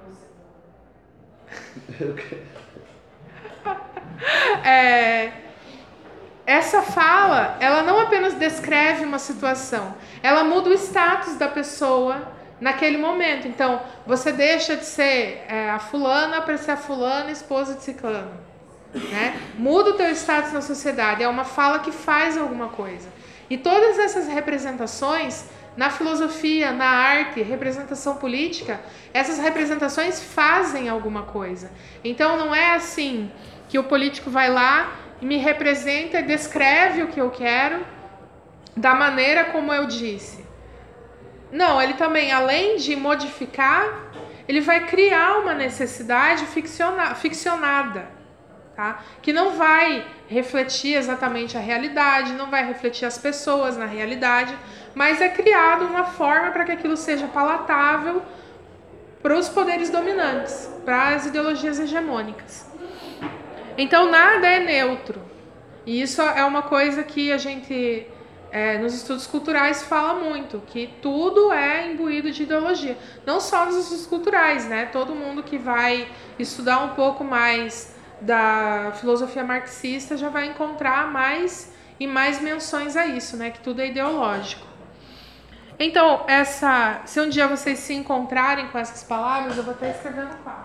é, essa fala, ela não apenas descreve uma situação, ela muda o status da pessoa naquele momento. Então, você deixa de ser é, a fulana para ser a fulana, esposa de ciclano. Né? Muda o teu status na sociedade. É uma fala que faz alguma coisa. E todas essas representações, na filosofia, na arte, representação política, essas representações fazem alguma coisa. Então não é assim que o político vai lá e me representa, descreve o que eu quero da maneira como eu disse. Não, ele também, além de modificar, ele vai criar uma necessidade ficciona- ficcionada. Tá? Que não vai refletir exatamente a realidade, não vai refletir as pessoas na realidade, mas é criado uma forma para que aquilo seja palatável para os poderes dominantes, para as ideologias hegemônicas. Então nada é neutro. E isso é uma coisa que a gente, é, nos estudos culturais, fala muito, que tudo é imbuído de ideologia. Não só nos estudos culturais, né? Todo mundo que vai estudar um pouco mais da filosofia marxista já vai encontrar mais e mais menções a isso, né? Que tudo é ideológico. Então, essa, se um dia vocês se encontrarem com essas palavras, eu vou estar escrevendo lá.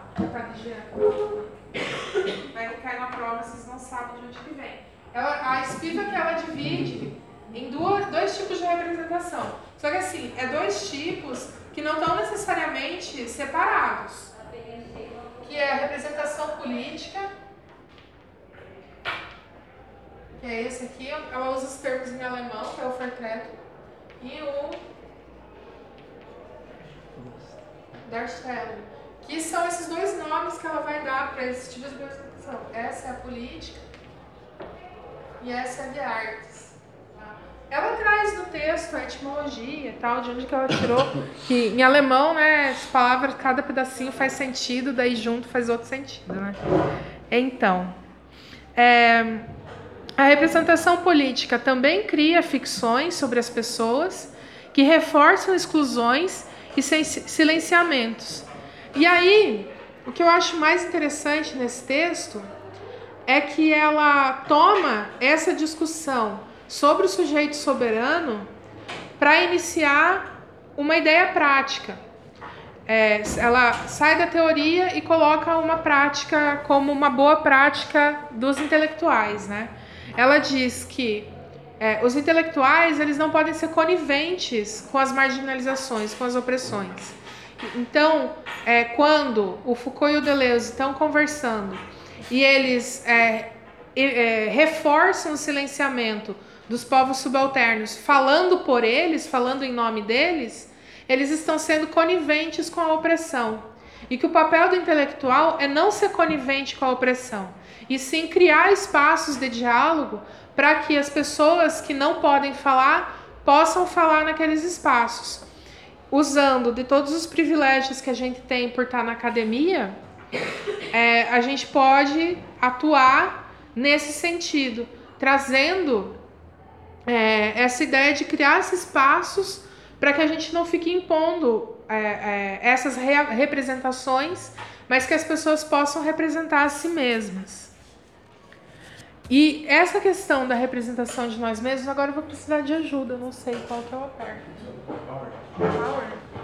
Vai que cai na prova, vocês não sabem de onde que vem. Ela, a Spivak, ela divide em duas, dois tipos de representação. Só que assim, é dois tipos que não estão necessariamente separados. Que é a representação política, que é esse aqui, ela usa os termos em alemão, que é o Vertretung, e o Darstellung, que são esses dois nomes que ela vai dar para esse tipo de representação. Essa é a política e essa é a de artes. Ela traz no texto a etimologia e tal, de onde que ela tirou, que em alemão, né, as palavras, cada pedacinho faz sentido, daí junto faz outro sentido, né? Então, é, a representação política também cria ficções sobre as pessoas que reforçam exclusões e silenciamentos. E aí, o que eu acho mais interessante nesse texto é que ela toma essa discussão sobre o sujeito soberano para iniciar uma ideia prática. É, ela sai da teoria e coloca uma prática como uma boa prática dos intelectuais, né? Ela diz que é, os intelectuais eles não podem ser coniventes com as marginalizações, com as opressões. Então, é, quando o Foucault e o Deleuze estão conversando e eles é, é, reforçam o silenciamento dos povos subalternos, falando por eles, falando em nome deles, eles estão sendo coniventes com a opressão. E que o papel do intelectual é não ser conivente com a opressão, e sim criar espaços de diálogo para que as pessoas que não podem falar, possam falar naqueles espaços. Usando de todos os privilégios que a gente tem por estar na academia, é, a gente pode atuar nesse sentido, trazendo é, essa ideia de criar esses espaços para que a gente não fique impondo é, é, essas re representações, mas que as pessoas possam representar a si mesmas. E essa questão da representação de nós mesmos, agora eu vou precisar de ajuda, não sei qual que eu aperto. Power.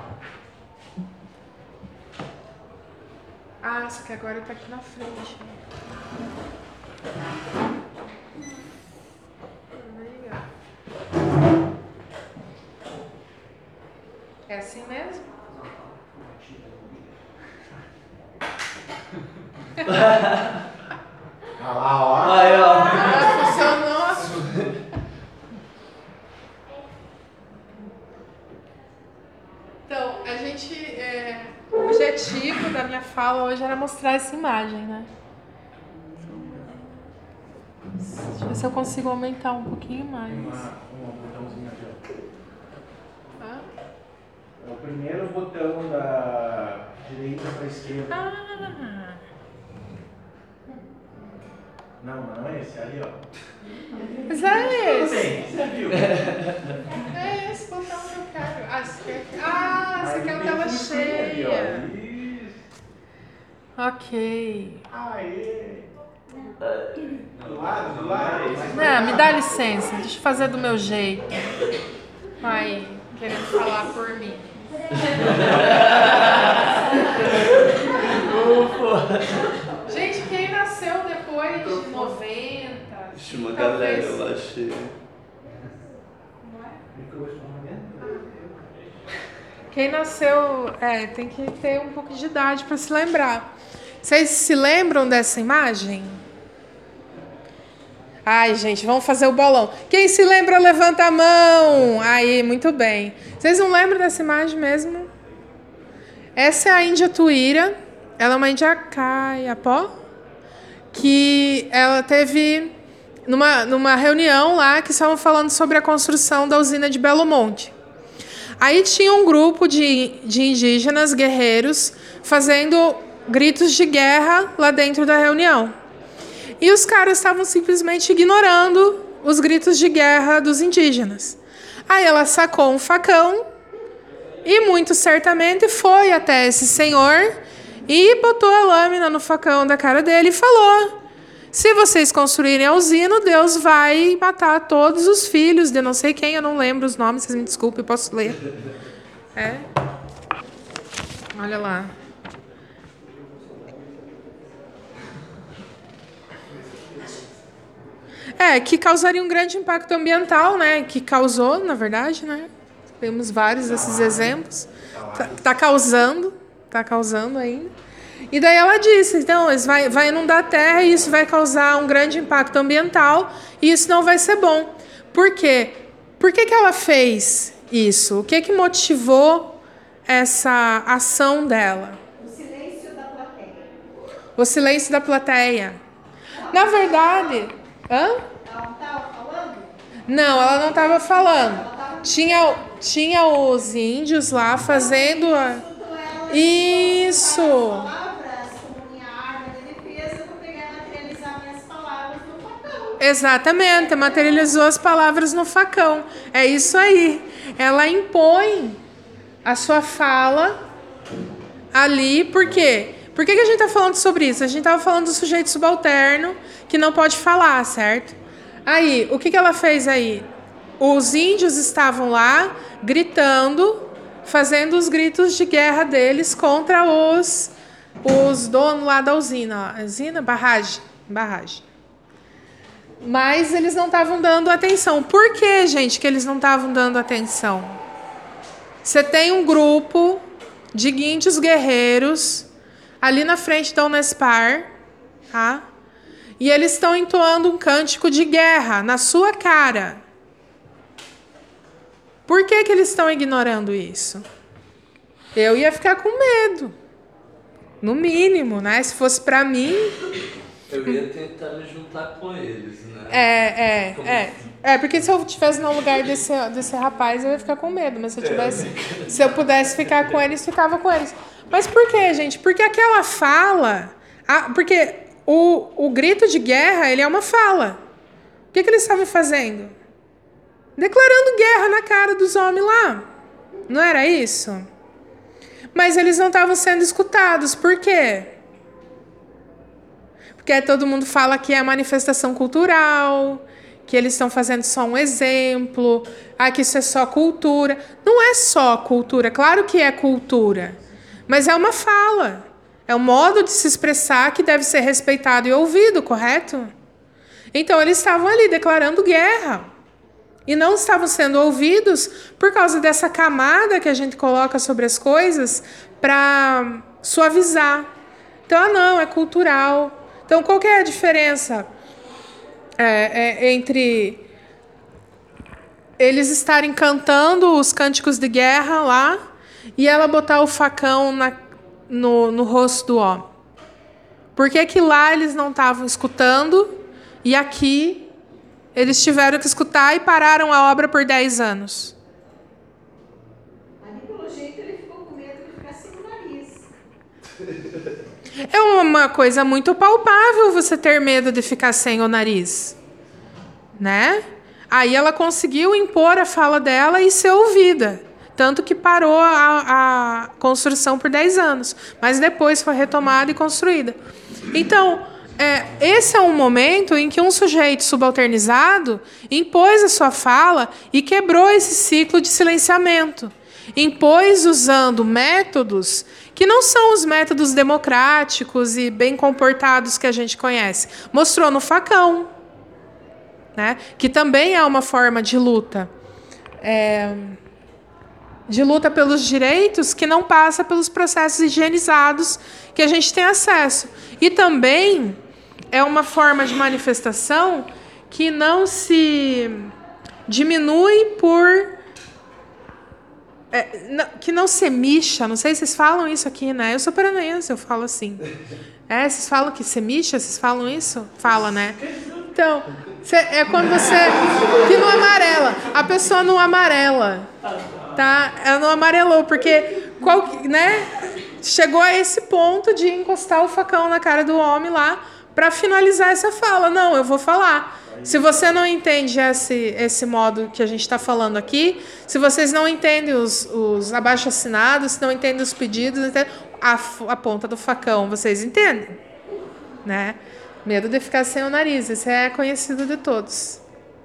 Ah, só que agora tá aqui na frente. É assim mesmo? Ah lá, ó. Aí, ó. Ah, funcionou. Então, a gente... É, o objetivo da minha fala hoje era mostrar essa imagem, né? Deixa eu ver se eu consigo aumentar um pouquinho mais. Tem uma, um botãozinho aqui, ó. Ah? É o primeiro botão da direita para esquerda. Ah. Não, não é esse, é ali, ó. Mas é esse. Bem, você viu? É esse botão que eu quero. Ah, você quer, ah, você Aí quer a tem tela um furinho ali, cheia. ó. Isso. Ok. Aê. Do lado, do lado. Não, me dá licença, deixa eu fazer do meu jeito. Vai querendo falar por mim. Gente, quem nasceu depois de noventa? Ixi, uma talvez- galera, eu achei. Não é? Microfone. Quem nasceu, é, tem que ter um pouco de idade para se lembrar. Vocês se lembram dessa imagem? Ai, gente, vamos fazer o bolão. Quem se lembra, levanta a mão. Aí, muito bem. Vocês não lembram dessa imagem mesmo? Essa é a Índia Tuíra. Ela é uma índia Kayapó, que ela teve numa, numa reunião lá que estavam falando sobre a construção da usina de Belo Monte. Aí tinha um grupo de, de indígenas guerreiros fazendo gritos de guerra lá dentro da reunião. E os caras estavam simplesmente ignorando os gritos de guerra dos indígenas. Aí ela sacou um facão e muito certamente foi até esse senhor e botou a lâmina no facão da cara dele e falou: se vocês construírem a usina, Deus vai matar todos os filhos de não sei quem, eu não lembro os nomes, vocês me desculpem, eu posso ler. É. Olha lá. É, que causaria um grande impacto ambiental, né? Que causou, na verdade, né? Temos vários desses exemplos. Tá, tá causando, tá causando ainda. E daí ela disse, então, isso vai, vai inundar a terra e isso vai causar um grande impacto ambiental e isso não vai ser bom. Por quê? Por que que ela fez isso? O que que motivou essa ação dela? O silêncio da plateia. O silêncio da plateia. Na verdade... Hã? Ela não estava falando? Não, ela não estava falando. Tinha, tinha os índios lá fazendo... A... Isso! Palavras como minha arma de defesa para pegar e materializar minhas palavras no facão. Exatamente, materializou as palavras no facão. É isso aí. Ela impõe a sua fala ali, por quê? Por que que a gente está falando sobre isso? A gente estava falando do sujeito subalterno que não pode falar, certo? Aí, o que que ela fez aí? Os índios estavam lá gritando, fazendo os gritos de guerra deles contra os, os donos lá da usina. Usina? Barragem. Barragem. Mas eles não estavam dando atenção. Por que, gente, que eles não estavam dando atenção? Você tem um grupo de índios guerreiros ali na frente da Unespar, tá? E eles estão entoando um cântico de guerra na sua cara. Por que que eles estão ignorando isso? Eu ia ficar com medo. No mínimo, né? Se fosse pra mim... Eu ia tentar me juntar com eles, né? É, é, Como é. assim? É, porque se eu estivesse no lugar desse, desse rapaz, eu ia ficar com medo. Mas se eu tivesse, se eu pudesse ficar com eles, ficava com eles. Mas por quê, gente? Porque aquela fala... A, porque o, o grito de guerra, ele é uma fala. O que que eles estavam fazendo? Declarando guerra na cara dos homens lá. Não era isso? Mas eles não estavam sendo escutados. Por quê? Porque todo mundo fala que é manifestação cultural, que eles estão fazendo só um exemplo, ah, que isso é só cultura. Não é só cultura, claro que é cultura, mas é uma fala, é um modo de se expressar que deve ser respeitado e ouvido, correto? Então eles estavam ali declarando guerra e não estavam sendo ouvidos por causa dessa camada que a gente coloca sobre as coisas para suavizar. Então, ah, não, é cultural. Então, qual que é a diferença é, é, entre eles estarem cantando os cânticos de guerra lá e ela botar o facão na, no, no rosto do homem? Por que que lá eles não estavam escutando e aqui eles tiveram que escutar e pararam a obra por dez anos? Ali, pelo jeito, É uma coisa muito palpável você ter medo de ficar sem o nariz, né? Aí ela conseguiu impor a fala dela e ser ouvida. Tanto que parou a, a construção por dez anos. Mas depois foi retomada e construída. Então, é, esse é um momento em que um sujeito subalternizado impôs a sua fala e quebrou esse ciclo de silenciamento. Impôs usando métodos que não são os métodos democráticos e bem comportados que a gente conhece. Mostrou no facão, né? Que também é uma forma de luta. É, de luta pelos direitos que não passa pelos processos higienizados que a gente tem acesso. E também é uma forma de manifestação que não se diminui por... É, não, que não se mixa, não sei se vocês falam isso aqui, né? Eu sou paranaense, eu falo assim. É, vocês falam que se mixa, vocês falam isso? Fala, né? Então, cê, é quando você... que não amarela. A pessoa não amarela, tá? Ela não amarelou, porque qual, né? Chegou a esse ponto de encostar o facão na cara do homem lá para finalizar essa fala. Não, eu vou falar. Se você não entende esse, esse modo que a gente está falando aqui, se vocês não entendem os, os abaixo-assinados, se não entendem os pedidos, entendem, a, a ponta do facão, vocês entendem? Né? Medo de ficar sem o nariz, isso é conhecido de todos.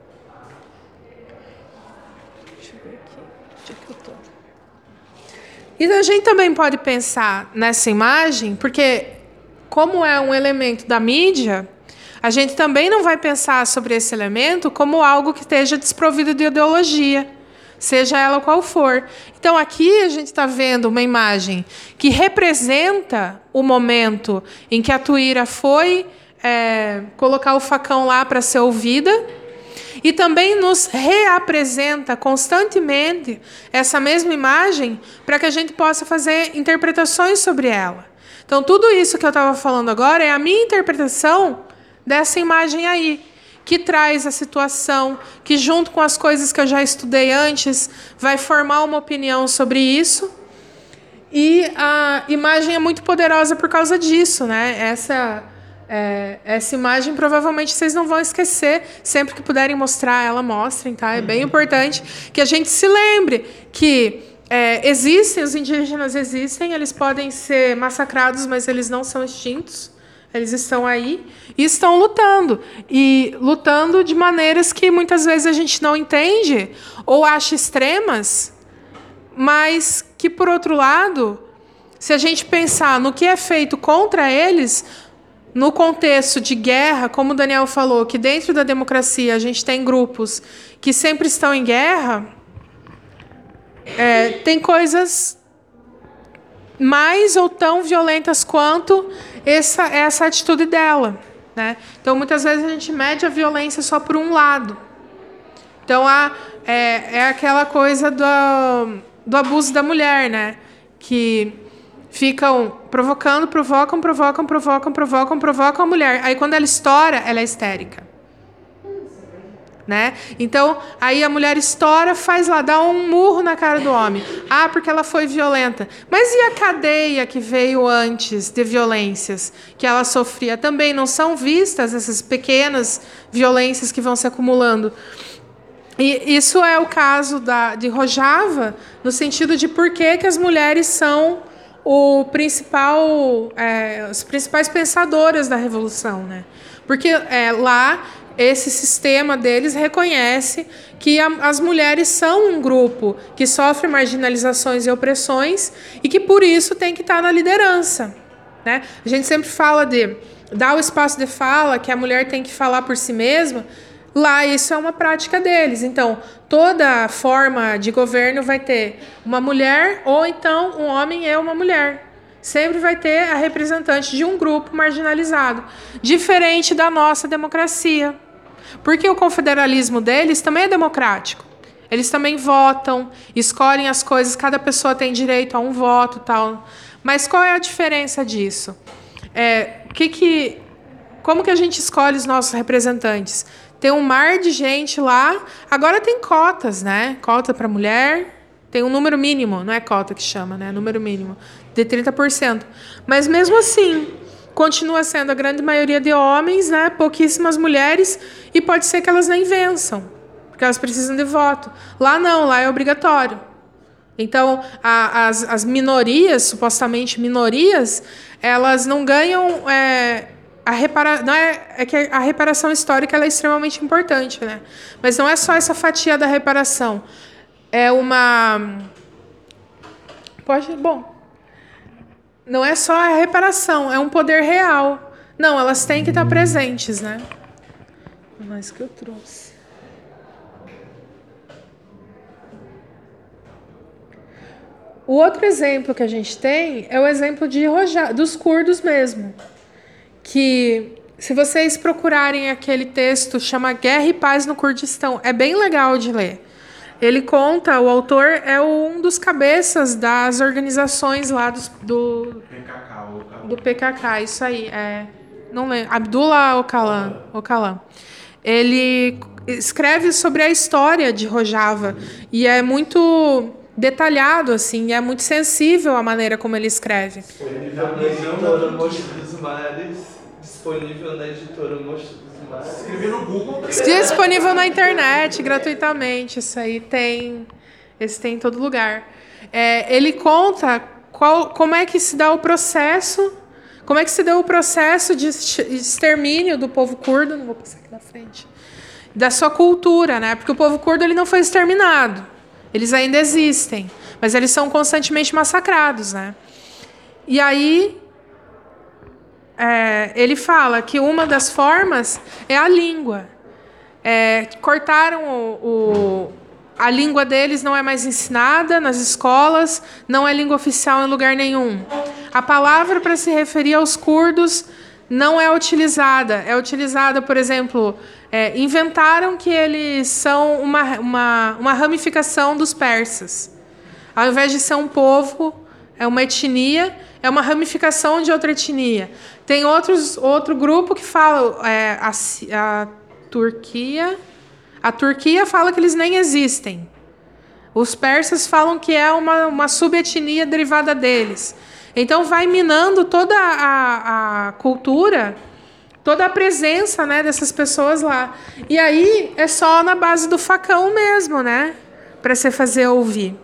Deixa eu ver aqui. Onde é que eu tô? E a gente também pode pensar nessa imagem, porque como é um elemento da mídia, a gente também não vai pensar sobre esse elemento como algo que esteja desprovido de ideologia, seja ela qual for. Então, aqui a gente está vendo uma imagem que representa o momento em que a Tuíra foi é, colocar o facão lá para ser ouvida e também nos reapresenta constantemente essa mesma imagem para que a gente possa fazer interpretações sobre ela. Então, tudo isso que eu estava falando agora é a minha interpretação dessa imagem aí, que traz a situação, que junto com as coisas que eu já estudei antes, vai formar uma opinião sobre isso. E a imagem é muito poderosa por causa disso, né? Essa, é, essa imagem provavelmente vocês não vão esquecer. Sempre que puderem mostrar ela, mostrem, tá? É bem importante que a gente se lembre que é, existem, os indígenas existem, eles podem ser massacrados, mas eles não são extintos. Eles estão aí e estão lutando. E lutando de maneiras que muitas vezes a gente não entende ou acha extremas, mas que, por outro lado, se a gente pensar no que é feito contra eles, no contexto de guerra, como o Daniel falou, que dentro da democracia a gente tem grupos que sempre estão em guerra, é, tem coisas mais ou tão violentas quanto essa, essa atitude dela, né? Então, muitas vezes a gente mede a violência só por um lado. Então, a, é, é aquela coisa do, do abuso da mulher, né? Que ficam provocando, provocam, provocam, provocam, provocam, provocam a mulher. Aí, quando ela estoura, ela é histérica. Né? Então, aí a mulher estoura, faz lá, dá um murro na cara do homem. Ah, porque ela foi violenta. Mas e a cadeia que veio antes de violências que ela sofria? Também não são vistas essas pequenas violências que vão se acumulando. E isso é o caso da, de Rojava, no sentido de por que, que as mulheres são o principal, é, as principais pensadoras da Revolução. Né? Porque é, lá... esse sistema deles reconhece que a, as mulheres são um grupo que sofre marginalizações e opressões e que, por isso, tem que estar na liderança. Né? A gente sempre fala de dar o espaço de fala, que a mulher tem que falar por si mesma. Lá, isso é uma prática deles. Então, toda forma de governo vai ter uma mulher ou, então, um homem e uma mulher. Sempre vai ter a representante de um grupo marginalizado, diferente da nossa democracia. Porque o confederalismo deles também é democrático. Eles também votam, escolhem as coisas, cada pessoa tem direito a um voto, tal. Mas qual é a diferença disso? É, que que, como que a gente escolhe os nossos representantes? Tem um mar de gente lá. Agora tem cotas, né? Cota para mulher, tem um número mínimo, não é cota que chama, né? Número mínimo, de trinta por cento. Mas mesmo assim, continua sendo a grande maioria de homens, né? Pouquíssimas mulheres, e pode ser que elas nem vençam, porque elas precisam de voto. Lá não, lá é obrigatório. Então, a, as, as minorias, supostamente minorias, elas não ganham... É, a repara, não é, é que a reparação histórica ela é extremamente importante, né? Mas não é só essa fatia da reparação. É uma... Pode... Bom... Não é só a reparação, é um poder real. Não, elas têm que estar presentes, né? Mas que eu trouxe. O outro exemplo que a gente tem é o exemplo de Rojava, dos curdos mesmo. Que, se vocês procurarem aquele texto, chama Guerra e Paz no Kurdistão. É bem legal de ler. Ele conta, o autor é um dos cabeças das organizações lá do, do, P K K, do P K K, isso aí, é, não lembro, Abdullah Öcalan, Öcalan. Ele escreve sobre a história de Rojava e é muito detalhado, assim, e é muito sensível a maneira como ele escreve. Disponível na editora Mocho dos Mares. Disponível na editora Mocho dos Mares. Escrevi no Google. Disponível na internet, gratuitamente. Isso aí tem. Esse tem em todo lugar. É, ele conta qual, como é que se dá o processo. Como é que se deu o processo de extermínio do povo curdo. Não vou passar aqui na frente. Da sua cultura, né? Porque o povo curdo ele não foi exterminado. Eles ainda existem. Mas eles são constantemente massacrados, né? E aí. É, ele fala que uma das formas é a língua. É, cortaram o, o, a língua deles não é mais ensinada nas escolas, não é língua oficial em lugar nenhum. A palavra para se referir aos curdos não é utilizada. É utilizada, por exemplo, é, inventaram que eles são uma, uma, uma ramificação dos persas. Ao invés de ser um povo, é uma etnia, é uma ramificação de outra etnia. Tem outros, outro grupo que fala... É, a, a Turquia... A Turquia fala que eles nem existem. Os persas falam que é uma, uma subetnia derivada deles. Então, vai minando toda a, a cultura, toda a presença, né, dessas pessoas lá. E aí, é só na base do facão mesmo, né? Para você fazer ouvir.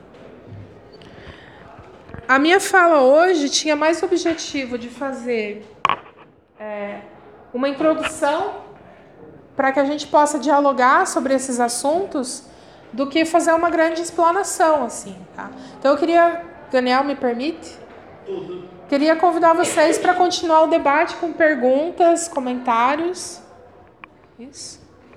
A minha fala hoje tinha mais o objetivo de fazer é, uma introdução para que a gente possa dialogar sobre esses assuntos do que fazer uma grande explanação, assim, tá? Então eu queria, Daniel, me permite? Tudo. Queria convidar vocês para continuar o debate com perguntas, comentários. Isso.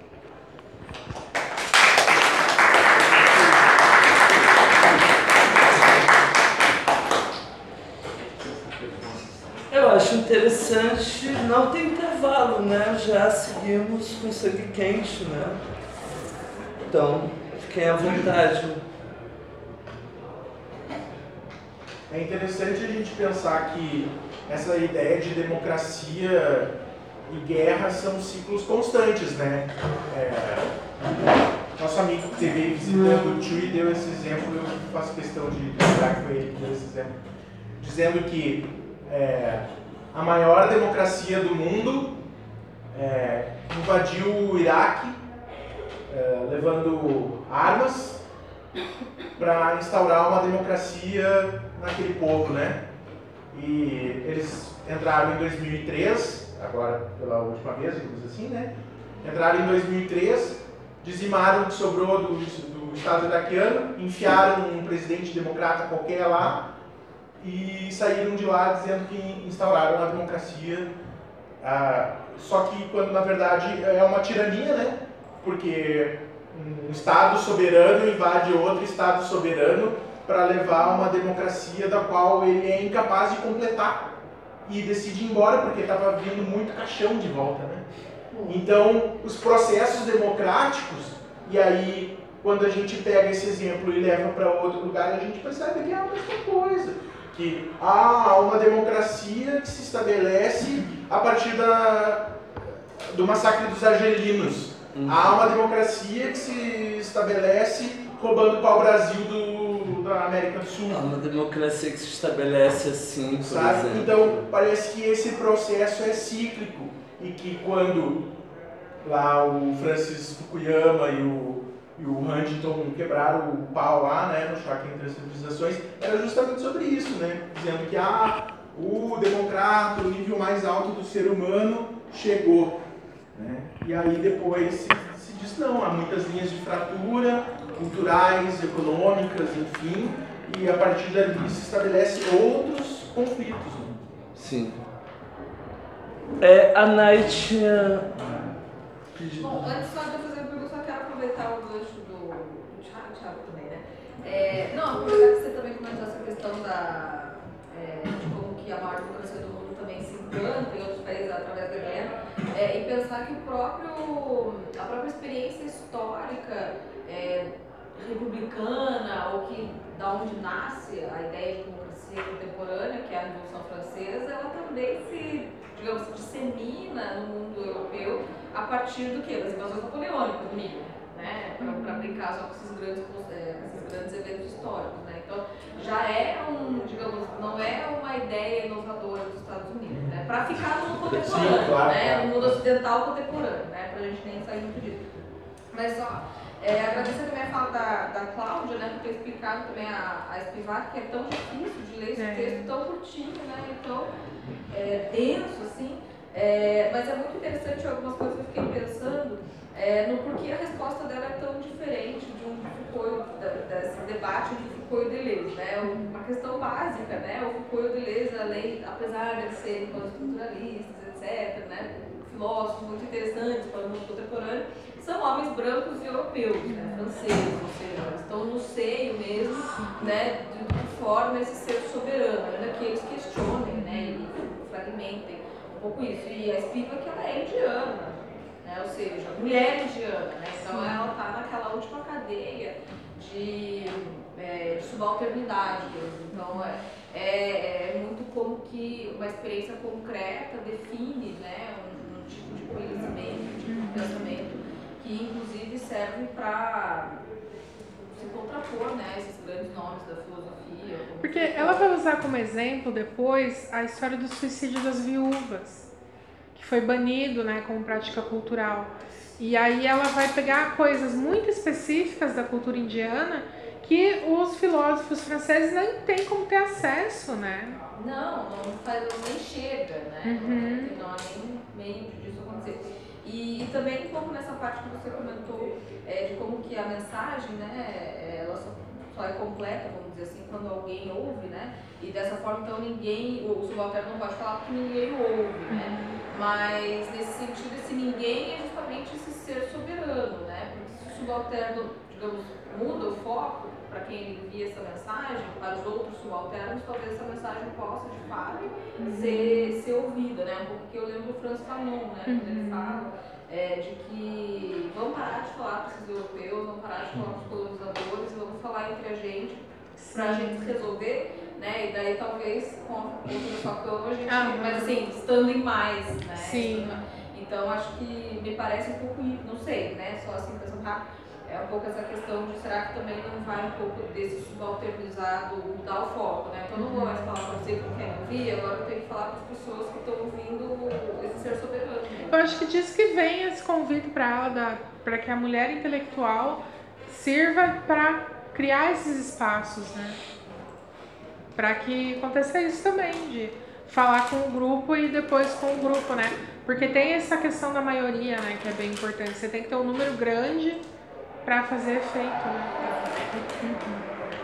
Eu acho interessante, não tem intervalo, né? Já seguimos com sangue quente, né? Então, fiquem à vontade. É interessante a gente pensar que essa ideia de democracia e guerra são ciclos constantes, né? É, nosso amigo que esteve visitando o Tui deu esse exemplo, eu faço questão de lembrar que foi ele que deu esse exemplo, dizendo que É, a maior democracia do mundo é, invadiu o Iraque, é, levando armas para instaurar uma democracia naquele povo, né? E eles entraram em dois mil e três, agora pela última vez, digamos assim, né? Entraram em dois mil e três, dizimaram o que sobrou do, do Estado iraquiano, enfiaram um presidente democrata qualquer lá, e saíram de lá dizendo que instauraram a democracia, ah, só que quando na verdade é uma tirania, né? Porque um Estado soberano invade outro Estado soberano para levar uma democracia da qual ele é incapaz de completar e decide ir embora porque estava vindo muito caixão de volta, né? Então, os processos democráticos, e aí quando a gente pega esse exemplo e leva para outro lugar, a gente percebe que é a mesma coisa. Que há uma democracia que se estabelece a partir da, do massacre dos argelinos. Uhum. Há uma democracia que se estabelece roubando o pau-brasil do, da América do Sul. É uma democracia que se estabelece assim, por Sabe? exemplo. Então, parece que esse processo é cíclico e que quando lá o Francis Fukuyama e o, e o Huntington quebraram o pau lá, né, no choque entre as civilizações, era justamente sobre isso, né? Dizendo que ah, o democrata, o nível mais alto do ser humano chegou. Né? E aí depois se, se diz não, há muitas linhas de fratura, culturais, econômicas, enfim, e a partir dali se estabelece outros conflitos. Né? Sim. É, a Nai tinha... Bom, antes só de eu fazer uma pergunta, só quero aproveitar o gancho do, do Thiago, Thiago também, né? É, não, aproveitar que você também comentou essa questão da, é, de como que a maior democracia do mundo também se implanta em outros países através da guerra, é, e pensar que o próprio, a própria experiência histórica é, republicana, ou que da onde nasce a ideia de democracia contemporânea, que é a Revolução Francesa, ela também se, digamos, se dissemina no mundo europeu a partir do quê? Das invasões napoleônicas, do mínimo, né? Para brincar só com esses grandes, é, esses grandes eventos históricos, né? Então, já é um, digamos, não é uma ideia inovadora dos Estados Unidos, né? Para ficar no mundo contemporâneo, Sim, claro, né? claro. No mundo ocidental contemporâneo, né? Para a gente nem sair muito disso. Mas só, é, agradecer também a fala da, da Cláudia, né? Por ter explicado também a, a Spivak, que é tão difícil de ler esse É. texto, tão curtinho, né? Então, é, denso, assim. É, mas é muito interessante algumas coisas que eu fiquei pensando é, no porquê a resposta dela é tão diferente de um Foucault, da, desse debate entre Foucault e Deleuze, né? Uma questão básica, né? O Foucault e o Deleuze, além, apesar de eles serem pós-estruturalistas, etcétera, né? Filósofos muito interessantes para o mundo contemporâneo, são homens brancos e europeus, né? Franceses, ou seja, eles estão no seio mesmo, né? De que forma esse ser soberano, ainda que eles questionem, né? E fragmentem um pouco isso. E a Spivak, ela é indiana, né? Ou seja, mulher indiana, né? Então ela está naquela última cadeia de, é, de subalternidade. Então é, é, é muito como que uma experiência concreta define, né, um, um tipo de conhecimento, um tipo de pensamento que inclusive serve para se contrapor, né, esses grandes nomes da filosofia. como Porque Foucault. ela vai usar como exemplo depois a história do suicídio das viúvas, que foi banido, né, como prática cultural. E aí ela vai pegar coisas muito específicas da cultura indiana que os filósofos franceses nem têm como ter acesso, né? Não, não faz, nem chega, né? Uhum. Não, não há nem meio disso acontecer. E, e também um pouco nessa parte que você comentou é, de como que a mensagem, né, ela só, só é completa, vamos dizer assim, quando alguém ouve, né? E dessa forma, então, ninguém, o subalterno não pode falar porque ninguém o ouve, né? Mas, nesse sentido, esse ninguém é justamente esse ser soberano, né? Porque se o subalterno, digamos, muda o foco para quem ele envia essa mensagem, para os outros subalternos, talvez essa mensagem possa, de fato, ser, ser ouvida, né? Um pouco que eu lembro do Franz Fanon, né? Quando ele fala é, de que vamos parar de falar para esses europeus, vamos parar de falar para os colonizadores e vamos falar entre a gente, para a gente resolver, né? E daí talvez com a cultura Falcão a gente, Ah, mas assim, estando em mais, né? Sim. Então acho que me parece um pouco, não sei, né? Só assim pensando rápido, é um pouco essa questão de será que também não vai um pouco desse subalternizado mudar o foco, né? Então eu não vou mais falar para você que quer ouvir, agora eu tenho que falar para as pessoas que estão ouvindo esse ser soberano. Né? Eu acho que diz que vem esse convite para ela, para que a mulher intelectual sirva para criar esses espaços, né? Para que aconteça isso também, de falar com o grupo e depois com o grupo, né? Porque tem essa questão da maioria, né, que é bem importante. Você tem que ter um número grande para fazer efeito, né? Uhum.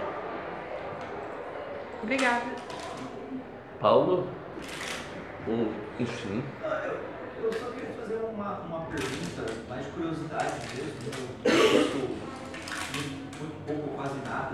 Obrigada. Paulo? Ou, enfim. Ah, eu, eu só queria fazer uma, uma pergunta, mais de curiosidade mesmo. Eu conheço muito, muito pouco ou quase nada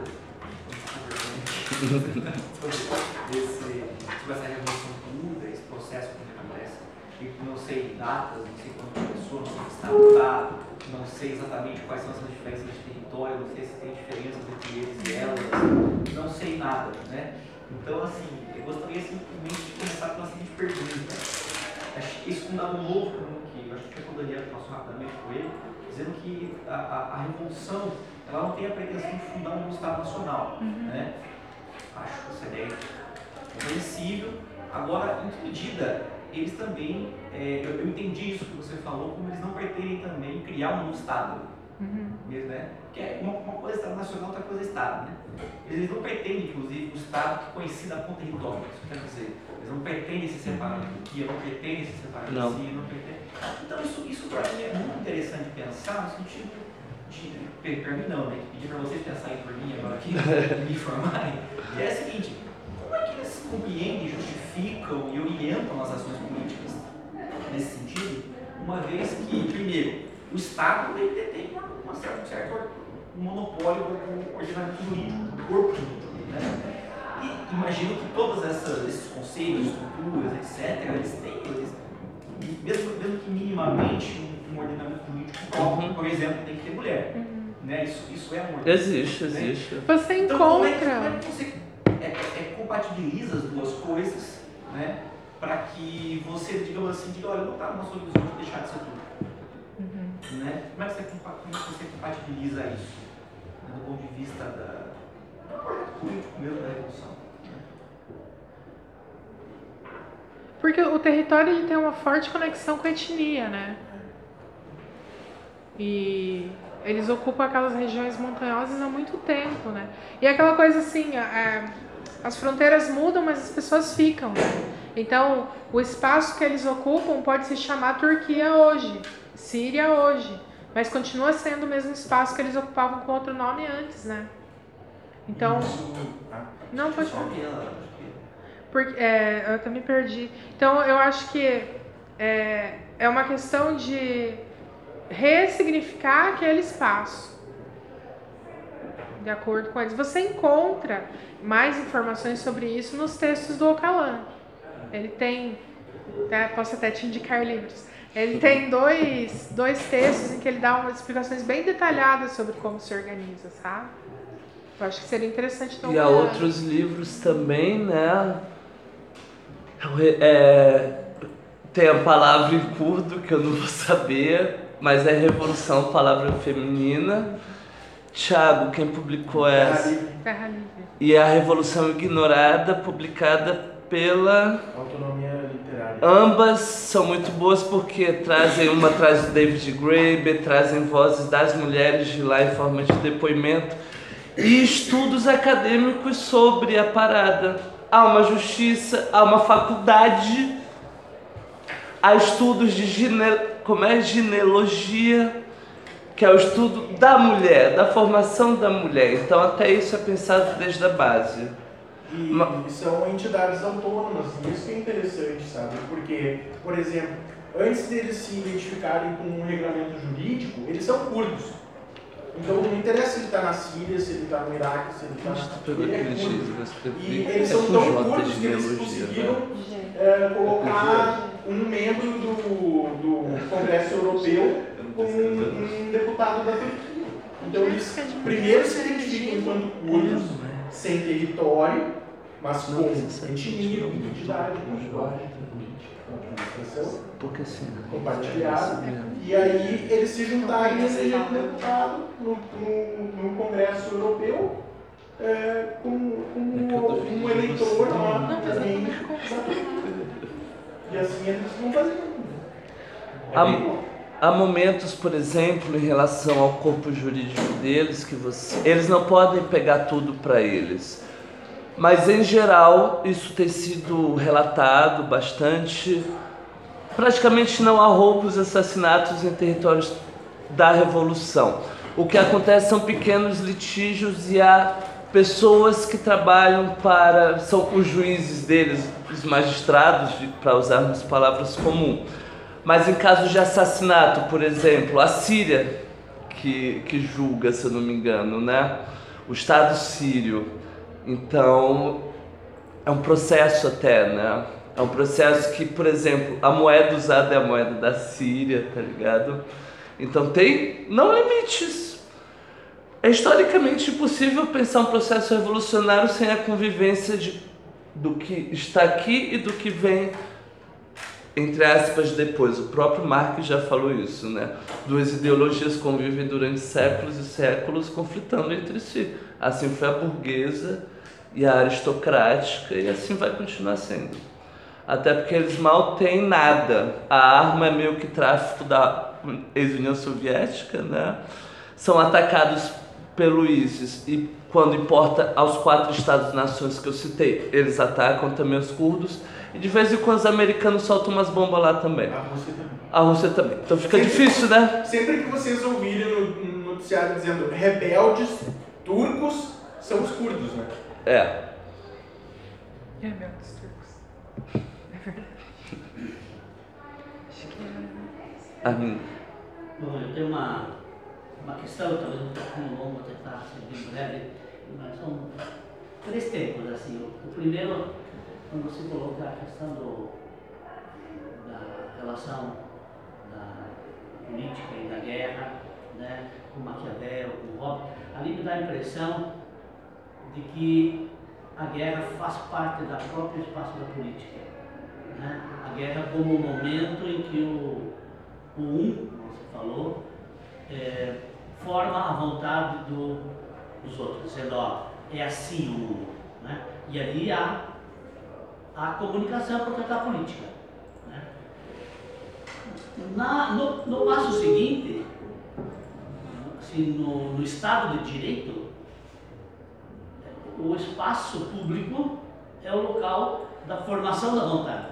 desse, sobre essa revolução toda, esse processo que acontece. E não sei datas, não sei quando começou, não sei que estado está, não sei exatamente quais são essas diferenças de território, não sei se tem diferenças entre eles e elas, não sei nada, né? Então, assim, eu gostaria simplesmente de começar pela seguinte pergunta. Acho que isso é um dado louco no que acho que foi o Daniel que passou rapidamente com ele, dizendo que a, a, a revolução ela não tem a pretensão de fundar um Estado nacional. Uhum. Né? Acho essa ideia compreensível. Agora, em que medida eles também, é, eu, eu entendi isso que você falou, como eles não pretendem também criar um novo Estado. Uhum. Mesmo, né? Porque é uma, uma coisa é Estado nacional, outra coisa é Estado. Né? Eles não pretendem, inclusive, um Estado que coincida com território. Isso quer dizer, eles não pretendem se separar da Turquia, não pretendem se separar da Síria, não pretendem. Então, isso, isso para mim é muito interessante pensar no sentido de. Para mim, não, né? Pedir para vocês pensarem por mim agora aqui, me informarem. E é o seguinte: como é que eles compreendem, justificam e orientam as ações políticas nesse sentido, uma vez que, primeiro, o Estado ele detém uma, uma certa, um certo um monopólio do ordenamento jurídico, do corpo jurídico, né? E imagino que todos esses conselhos, estruturas, etcétera, eles têm, eles, mesmo, mesmo que minimamente um, um ordenamento jurídico próprio, uhum. por exemplo, tem que ter mulher. Uhum. Né? Isso, isso é um ordenamento. Existe, né? Existe. Você então, encontra. Como é que, como é que você é, é, compatibiliza as duas coisas, né? Para que você, digamos assim, diga, olha, não está numa sua visão de deixar de ser tudo. Uhum. Né? Como é que você, como é que você compatibiliza isso? Né? Do ponto de vista da, do projeto político mesmo da revolução. Né? Porque o território ele tem uma forte conexão com a etnia, né? E eles ocupam aquelas regiões montanhosas há muito tempo, né? E é aquela coisa assim, é, as fronteiras mudam, mas as pessoas ficam, né? Então, o espaço que eles ocupam pode se chamar Turquia hoje, Síria hoje, mas continua sendo o mesmo espaço que eles ocupavam com outro nome antes, né? Então, não pode falar. Porque, é, eu até me perdi. Então, eu acho que é, é uma questão de ressignificar aquele espaço de acordo com eles. Você encontra mais informações sobre isso nos textos do Öcalan. Ele tem, tá, posso até te indicar livros, ele tem dois, dois textos em que ele dá umas explicações bem detalhadas sobre como se organiza, sabe? Eu acho que seria interessante dar uma E há olhada. outros livros também, né? É, tem a palavra em curdo que eu não vou saber, mas é Revolução, palavra feminina. Tiago, quem publicou essa? Terra Livre. E a Revolução Ignorada, publicada pela... Autonomia Literária. Ambas são muito boas porque trazem, uma traz o David Graeber, trazem vozes das mulheres de lá em forma de depoimento e estudos acadêmicos sobre a parada. Há uma justiça, há uma faculdade, há estudos de gine... como é? Ginealogia, que é o estudo da mulher, da formação da mulher. Então até isso é pensado desde a base. E, e são entidades autônomas, e isso que é interessante, sabe? Porque, por exemplo, antes deles se identificarem com um regulamento jurídico, eles são curdos. Então não interessa se ele está na Síria, se ele está no Iraque, se ele está na... Ele é curdo. E eles são tão curdos que eles conseguiram é, colocar um membro do, do Congresso Europeu como um, um deputado da Turquia. Então eles primeiro se identificam enquanto curdos, sem território, mas com etnia, identidade, linguagem, administração, compartilhada. E aí eles se juntarem e elegeram um deputado no, no, no Congresso Europeu é, como, como um eleitor lá também. E assim eles vão fazendo. Há, há momentos, por exemplo, em relação ao corpo jurídico deles, que você, eles não podem pegar tudo para eles. Mas, em geral, isso tem sido relatado bastante. Praticamente não há roubos, assassinatos em territórios da Revolução. O que acontece são pequenos litígios e há pessoas que trabalham para... são os juízes deles, os magistrados, para usarmos palavras comuns. Mas em casos de assassinato, por exemplo, a Síria, que, que julga, se eu não me engano, né? O Estado sírio. Então, é um processo até, né? É um processo que, por exemplo, a moeda usada é a moeda da Síria, tá ligado? Então tem, não limites. É historicamente impossível pensar um processo revolucionário sem a convivência de, do que está aqui e do que vem entre aspas, depois. O próprio Marx já falou isso, né? Duas ideologias convivem durante séculos e séculos conflitando entre si. Assim foi a burguesa e a aristocrática, e assim vai continuar sendo. Até porque eles mal têm nada. A arma é meio que tráfico da ex-União Soviética, né? São atacados pelo ISIS, e quando importa aos quatro Estados-nações que eu citei, eles atacam também os curdos, e de vez em quando os americanos soltam umas bombas lá também. A Rússia também. A Rússia também. Então fica Sempre- difícil, né? Sempre que vocês ouvirem no, no noticiário dizendo rebeldes turcos, são os curdos, né? É. É meu dos turcos. É verdade. Acho que é. A minha. Bom, eu tenho uma, uma questão, talvez um pouquinho longa, vou tentar ser bem breve, mas são três tempos, assim. O, o primeiro, quando você coloca a questão do, da relação da política e da guerra, né, com Maquiavel, com Hobbes, ali me dá a impressão de que a guerra faz parte do próprio espaço da política, né? A guerra como o momento em que o, o um, como você falou, é, forma a vontade do, dos outros, dizendo, ó, é assim o mundo, né? E ali há a comunicação, portanto, a política, né? Na, no, no passo seguinte, assim, no, no Estado de Direito, o espaço público é o local da formação da vontade.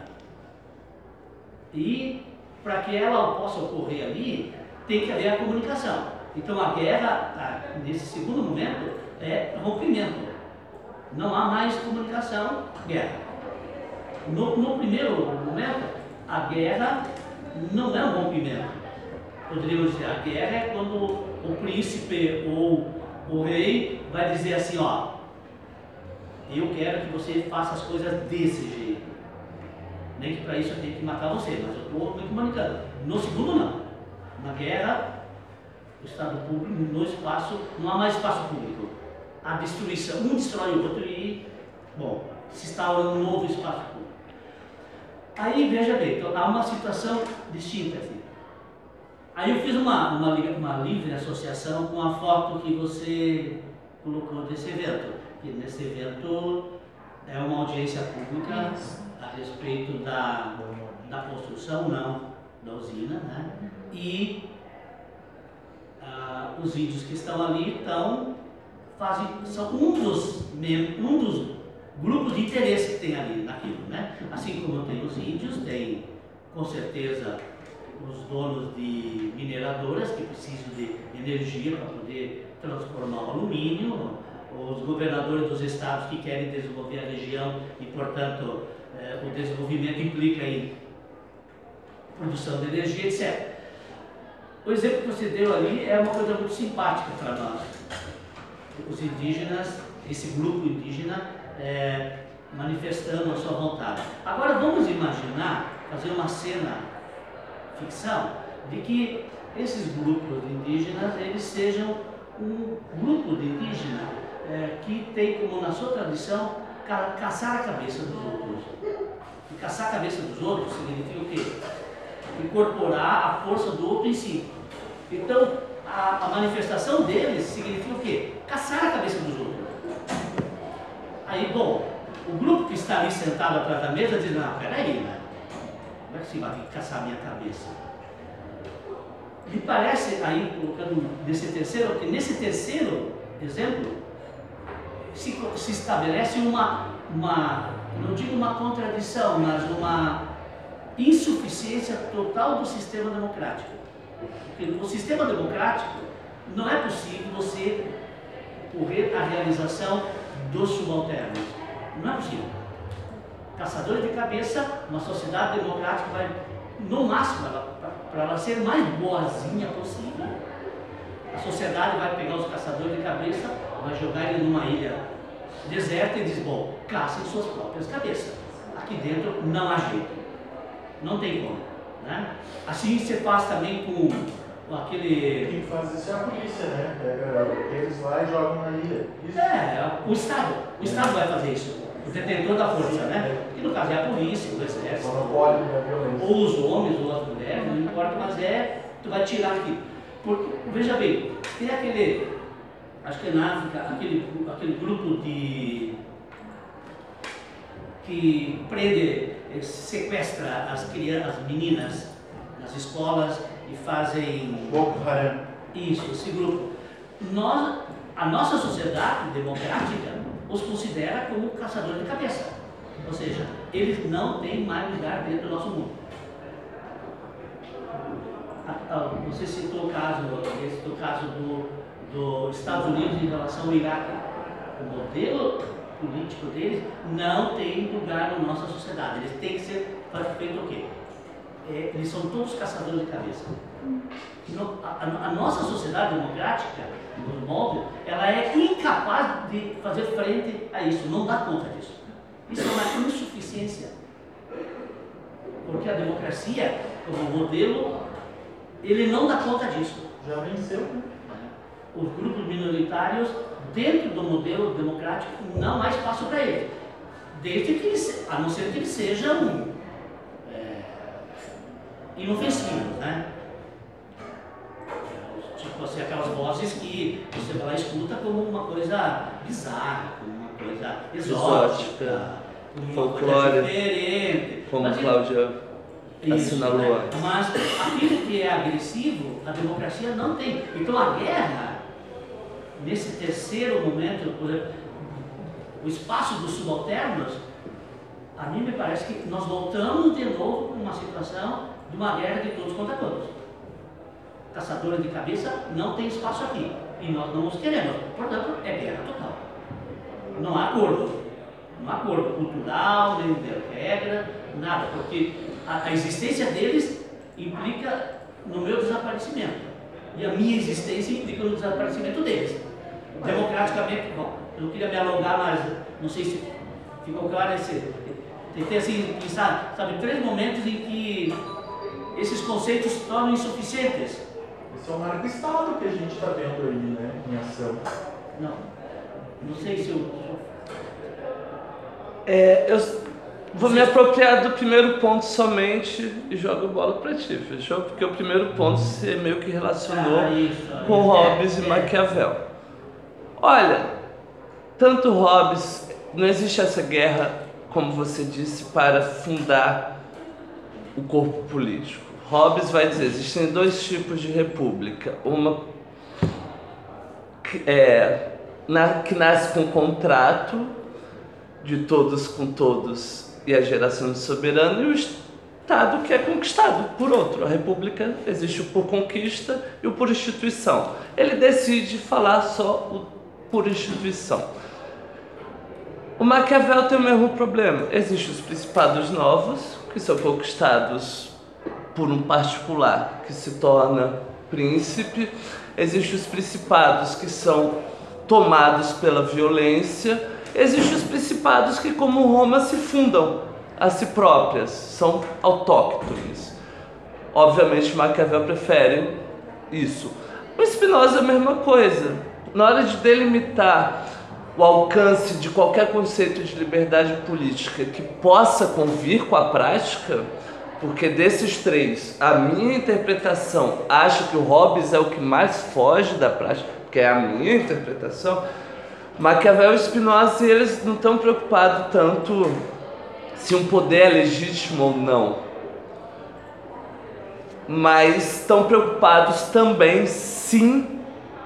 E para que ela possa ocorrer ali, tem que haver a comunicação. Então a guerra, nesse segundo momento, é rompimento. Não há mais comunicação, guerra. No, no primeiro momento, a guerra não é um rompimento. Poderíamos dizer, a guerra é quando o príncipe ou o rei vai dizer assim, ó, eu quero que você faça as coisas desse jeito. Nem que para isso eu tenha que matar você, mas eu estou me comunicando. No segundo, não. Na guerra, o Estado público, no espaço, não há mais espaço público. A destruição, um destrói o outro e, bom, se instaura um novo espaço público. Aí, veja bem, então, há uma situação distinta aqui. Aí eu fiz uma, uma, uma livre associação com a foto que você colocou desse evento. Que nesse evento é uma audiência pública a respeito da, da construção, não, da usina, né? E ah, os vídeos que estão ali estão, fazem, são um dos, um dos grupos de interesse que tem ali naquilo, né? Assim como tem os índios, tem com certeza os donos de mineradoras que precisam de energia para poder transformar o alumínio, os governadores dos estados que querem desenvolver a região e, portanto, eh, o desenvolvimento implica em produção de energia, etcétera. O exemplo que você deu ali é uma coisa muito simpática para nós. Os indígenas, esse grupo indígena, eh, manifestando a sua vontade. Agora vamos imaginar, fazer uma cena ficção, de que esses grupos indígenas, eles sejam um grupo de indígenas É, que tem como na sua tradição ca caçar a cabeça dos outros. E caçar a cabeça dos outros significa o quê? Incorporar a força do outro em si. Então, a, a manifestação deles significa o quê? Caçar a cabeça dos outros. Aí, bom, o grupo que está ali sentado atrás da mesa diz, não, peraí, né? Como é que você vai vir caçar a minha cabeça? Me parece, aí, colocando nesse terceiro, que nesse terceiro exemplo, Se, se estabelece uma, uma, não digo uma contradição, mas uma insuficiência total do sistema democrático. Porque no sistema democrático não é possível você correr a realização dos subalternos. Não é possível. Caçadores de cabeça, uma sociedade democrática vai, no máximo, para ela ser mais boazinha possível, a sociedade vai pegar os caçadores de cabeça, vai jogar ele numa ilha deserta e diz, bom, caçem suas próprias cabeças. Aqui dentro não há jeito. Não tem como, né? Assim você faz também com, com aquele... Quem faz isso é a polícia, né? Pega eles lá e jogam na ilha. Isso. É, o Estado. O Estado vai fazer isso. o detentor da força, né? Que no caso é a polícia, o exército, Monopólio da violência. ou os homens, ou as mulheres, não importa, mas é, tu vai tirar aqui. Porque, veja bem, tem aquele, acho que é na África, aquele, aquele grupo de, que prende, eh, sequestra as crianças, as meninas nas escolas e fazem Boko Haram. isso, esse grupo. Nós, a nossa sociedade democrática os considera como caçadores de cabeça. Ou seja, eles não têm mais lugar dentro do nosso mundo. Ah, ah, Você citou o caso, esse do caso do, dos Estados Unidos em relação ao Iraque. O modelo político deles não tem lugar na nossa sociedade. Eles têm que ser feito o quê? É, eles são todos caçadores de cabeça. No, a, a, a nossa sociedade democrática, no modo, ela é incapaz de fazer frente a isso, não dá conta disso. Isso é uma insuficiência. Porque a democracia, como modelo, ele não dá conta disso. Já venceu, né? Os grupos minoritários, dentro do modelo democrático, não há espaço para eles. Desde que eles, a não ser que eles sejam é, inofensivos, né? Tipo assim, aquelas vozes que você vai lá e escuta como uma coisa bizarra, como uma coisa exótica, Exótica, como uma folclore, coisa diferente. Como Mas, Cláudia isso, assinalou né? antes. Mas aquilo que é agressivo, a democracia não tem. Então a guerra, nesse terceiro momento, por exemplo, o espaço dos subalternos, a mim me parece que nós voltamos de novo para uma situação de uma guerra de todos contra todos. Caçadores de cabeça não tem espaço aqui. E nós não os queremos. Portanto, é guerra total. Não há acordo. Não há acordo cultural, nem de regra, nada. Porque a, a existência deles implica no meu desaparecimento. E a minha existência implica no desaparecimento deles. Democraticamente, bom, eu não queria me alongar, mas não sei se ficou claro esse. Tentei assim pensar, sabe, três momentos em que esses conceitos se tornam insuficientes. Esse é o marco Estado que a gente está vendo aí, né, em ação. Não, não sei se eu. É, eu vou me apropriar do primeiro ponto somente e jogo a bola para ti, fechou? Porque o primeiro ponto você meio que relacionou Ah, isso, com é, Hobbes é, e é. Maquiavel. Olha, tanto Hobbes, não existe essa guerra, como você disse, para fundar o corpo político. Hobbes vai dizer, existem dois tipos de república. Uma que, é, na, que nasce com contrato de todos com todos e a geração de soberano, e o Estado que é conquistado por outro. A república existe o por conquista e o por instituição. Ele decide falar só o por instituição. O Maquiavel tem o mesmo problema. Existem os principados novos, que são conquistados por um particular que se torna príncipe. Existem os principados que são tomados pela violência. Existem os principados que, como Roma, se fundam a si próprias, são autóctones. Obviamente, Maquiavel prefere isso. O Spinoza é a mesma coisa. Na hora de delimitar o alcance de qualquer conceito de liberdade política que possa convir com a prática, porque desses três, a minha interpretação acha que o Hobbes é o que mais foge da prática, porque é a minha interpretação. Maquiavel e Spinoza, eles não estão preocupados tanto se um poder é legítimo ou não, mas estão preocupados também, sim,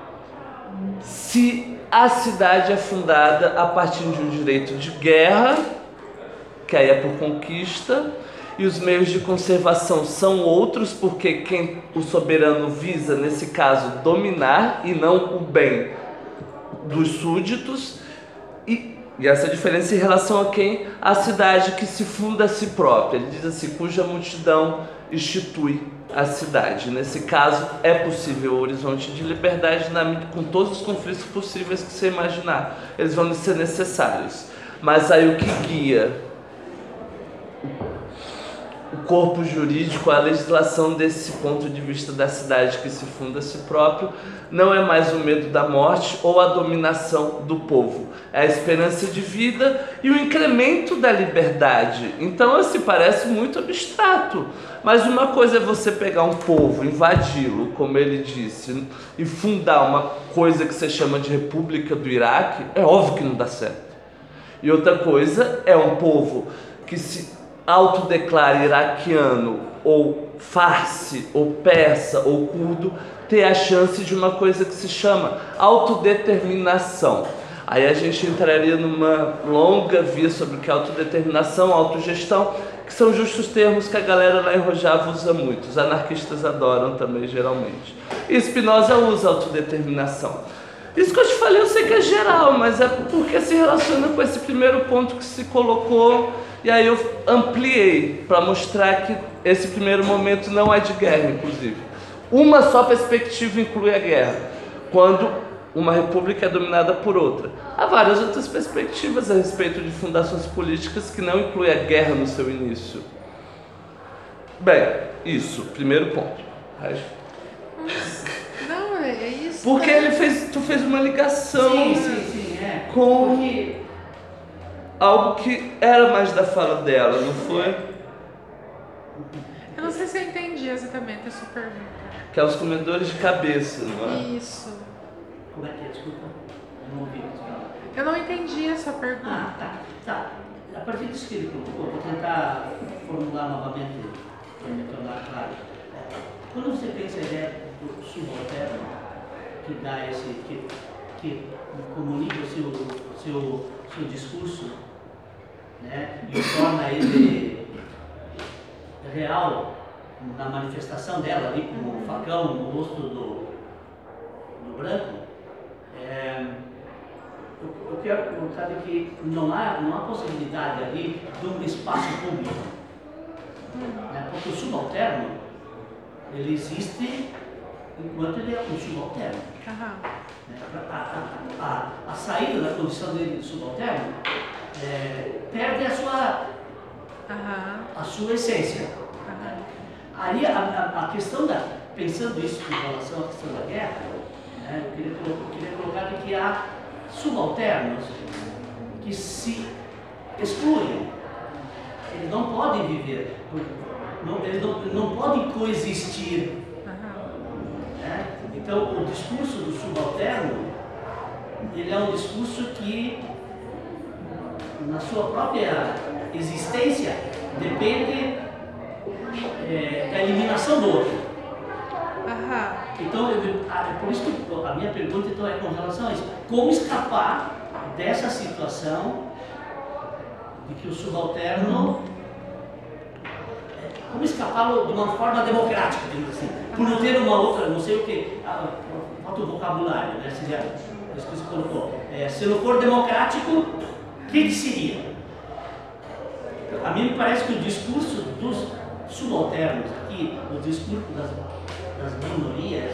se a cidade é fundada a partir de um direito de guerra, que aí é por conquista, e os meios de conservação são outros, porque quem o soberano visa, nesse caso, dominar e não o bem dos súditos, e, e essa diferença em relação a quem? A cidade que se funda a si própria. Ele diz assim, cuja multidão institui a cidade. Nesse caso, é possível o horizonte de liberdade na, com todos os conflitos possíveis que você imaginar. Eles vão ser necessários. Mas aí o que guia o corpo jurídico, a legislação desse ponto de vista da cidade que se funda a si próprio, não é mais o medo da morte ou a dominação do povo. É a esperança de vida e o incremento da liberdade. Então, assim, parece muito abstrato. Mas uma coisa é você pegar um povo, invadi-lo, como ele disse, e fundar uma coisa que você chama de República do Iraque, é óbvio que não dá certo. E outra coisa é um povo que se autodeclara iraquiano, ou farsi, ou persa, ou curdo, ter a chance de uma coisa que se chama autodeterminação. Aí a gente entraria numa longa via sobre o que é autodeterminação, autogestão, que são justos termos que a galera lá em Rojava usa muito. Os anarquistas adoram também, geralmente. E Spinoza usa autodeterminação. Isso que eu te falei, eu sei que é geral, mas é porque se relaciona com esse primeiro ponto que se colocou, e aí eu ampliei para mostrar que esse primeiro momento não é de guerra, inclusive. Uma só perspectiva inclui a guerra, quando uma república é dominada por outra. Há várias outras perspectivas a respeito de fundações políticas que não incluem a guerra no seu início. Bem, isso, primeiro ponto. Não, é, é isso. Porque né? ele fez, tu fez uma ligação Sim, sim, sim, é. com Porque algo que era mais da fala dela, não foi? Eu não sei se eu entendi exatamente a sua pergunta. Que é os comedores de cabeça, não é? Isso. como é que é? Desculpa, eu não ouvi isso. Eu não entendi a sua pergunta. Ah, tá, tá. A partir disso que ele colocou, vou tentar formular novamente para me tornar claro. Quando você pensa a ideia do subalterno, que dá esse, que, que comunica o seu, seu, seu discurso, né, e torna ele real na manifestação dela, ali com o facão no rosto do, do branco, é, eu, eu quero colocar que não há, não há possibilidade ali de um espaço público, né, porque o subalterno ele existe enquanto ele é um subalterno. Aham. A, a, a, a saída da condição dele de subalterno é, perde a sua, Aham. a sua essência. Aham. Aí a, a, a questão da, pensando isso em relação à questão da guerra, né, eu, queria, eu queria colocar que há subalternos que se excluem, eles não podem viver, não, eles não, não podem coexistir. Né? Então o discurso do subalterno, ele é um discurso que na sua própria existência depende é, da eliminação do outro. Aham. Então, eu, a, por isso que a minha pergunta então, é com relação a isso. Como escapar dessa situação de que o subalterno... Como escapá-lo de uma forma democrática, digamos assim, por não ter uma outra, não sei o que, falta o vocabulário, né? Seria isso que você colocou. É, se não for democrático, o que, que seria? A mim me parece que o discurso dos subalternos aqui, o discurso das, das minorias,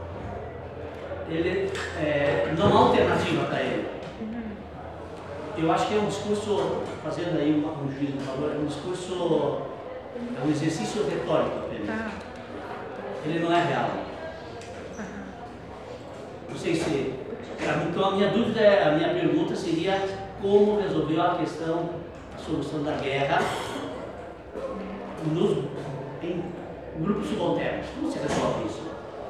ele é, não há alternativa para ele. Eu acho que é um discurso, fazendo aí um, um juízo de valor, é um discurso, é um exercício retórico apenas. Tá. Ele não é real. Não sei se... Então a minha dúvida, é, a minha pergunta seria como resolveu a questão, a solução da guerra nos, em grupos subalternos. Como se resolve isso?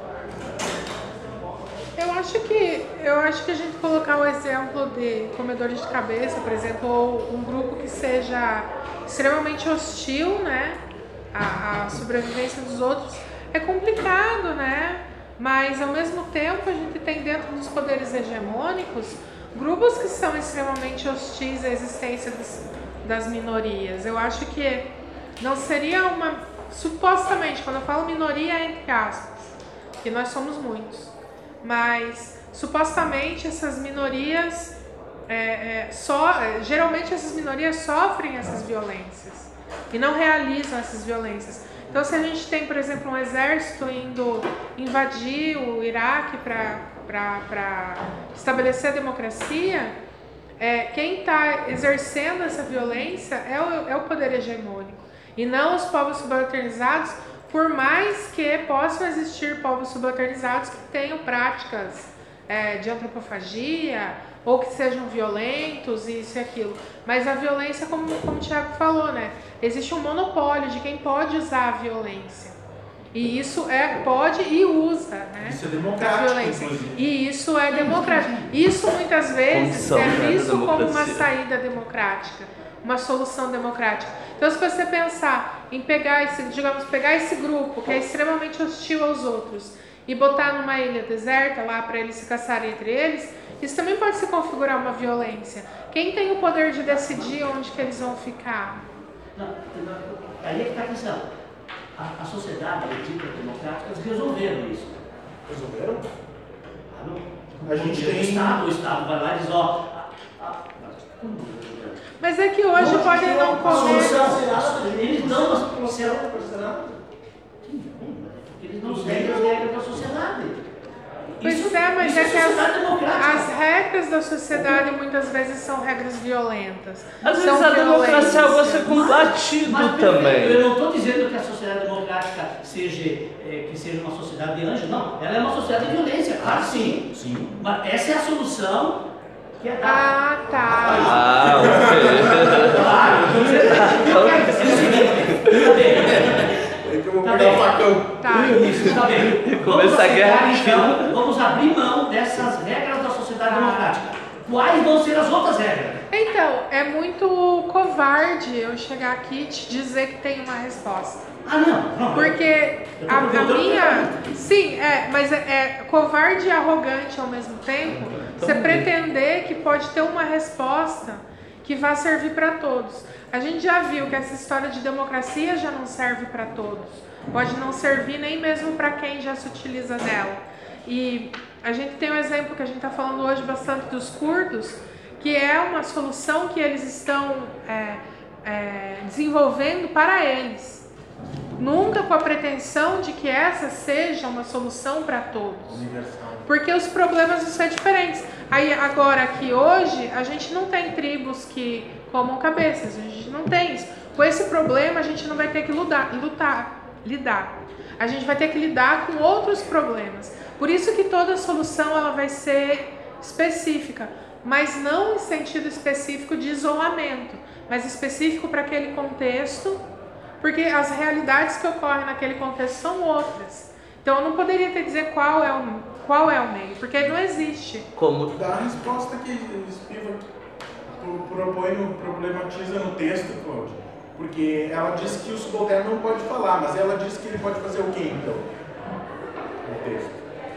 Eu acho que eu acho que a gente colocar o exemplo de comedores de cabeça, por exemplo, ou um grupo que seja extremamente hostil, né, à, à sobrevivência dos outros, é complicado, né? Mas ao mesmo tempo a gente tem dentro dos poderes hegemônicos grupos que são extremamente hostis à existência das, das minorias. Eu acho que não seria uma, supostamente, quando eu falo minoria é entre aspas, que nós somos muitos. Mas supostamente essas minorias é, é, só, geralmente essas minorias sofrem essas violências e não realizam essas violências. Então se a gente tem, por exemplo, um exército indo invadir o Iraque para estabelecer a democracia, é, quem está exercendo essa violência é o, é o poder hegemônico. e não os povos subalternizados, por mais que possam existir povos subalternizados que tenham práticas é, de antropofagia ou que sejam violentos, isso e aquilo. Mas a violência, como, como o Thiago falou, né? Existe um monopólio de quem pode usar a violência. E isso é, pode e usa, né? Isso é democrático, violência. inclusive. E isso é democrático. Isso muitas vezes Condição, é né, visto da como uma democracia. saída democrática, uma solução democrática. Então, se você pensar em pegar esse, digamos, pegar esse grupo que é extremamente hostil aos outros e botar numa ilha deserta lá para eles se caçarem entre eles, isso também pode se configurar uma violência. Quem tem o poder de decidir onde que eles vão ficar? Não, não, aí é que está a questão. A, a sociedade dita democrática, eles resolveram isso. Resolveram? Ah, não. A gente o tem- Estado, o Estado vai lá e diz, ó... a- a- como resolveram? Mas é que hoje Não, podem não a comer. solução, eles dão as... Você não vai fazer nada? Porque eles não seguem as regras da sociedade. Pois Isso- é, mas isso é que as, sociedade democrática. as regras da sociedade muitas vezes são regras violentas. Às São vezes a democracia é algo a ser violências. combatido Mas, perfeito, também. eu não estou dizendo que a sociedade democrática seja, é, que seja uma sociedade de anjo, não. Ela é uma sociedade de violência, claro que sim. Sim. Mas essa é a solução que é dada. Ah, tá. Ah, ok. Claro, eu estou dizendo. Eu quero dizer o seguinte, tá bem. É que eu vou Tá pegar bem. o facão. Tá. Isso, tá bem. Começa Vamos a guerra aceitar, aqui. então, vamos abrir mão dessas regras da sociedade Ah. democrática. Quais vão ser as outras regras? Então, é muito covarde eu chegar aqui e te dizer que tem uma resposta. Ah, não, não. Porque Eu tô a, a perguntando minha. pra- Sim, é, mas é, é covarde e arrogante ao mesmo tempo você pretender que pode ter uma resposta que vá servir para todos. A gente já viu que essa história de democracia já não serve para todos. Pode não servir nem mesmo para quem já se utiliza dela. E a gente tem um exemplo que a gente está falando hoje bastante dos curdos, que é uma solução que eles estão é, é, desenvolvendo para eles. Nunca com a pretensão de que essa seja uma solução para todos. Universal. Porque os problemas vão ser diferentes. Aí agora aqui hoje, a gente não tem tribos que comam cabeças, a gente não tem isso. Com esse problema a gente não vai ter que lutar, lutar, lidar. A gente vai ter que lidar com outros problemas. Por isso que toda solução ela vai ser específica, mas não em sentido específico de isolamento, mas específico para aquele contexto, porque as realidades que ocorrem naquele contexto são outras. Então eu não poderia te dizer qual é o, qual é o meio, porque não existe. Como Dá a resposta que Spiva propõe, no- problematiza no texto, Claudio. Porque ela diz que o subalterno não pode falar, mas ela diz que ele pode fazer o quê, então? No texto.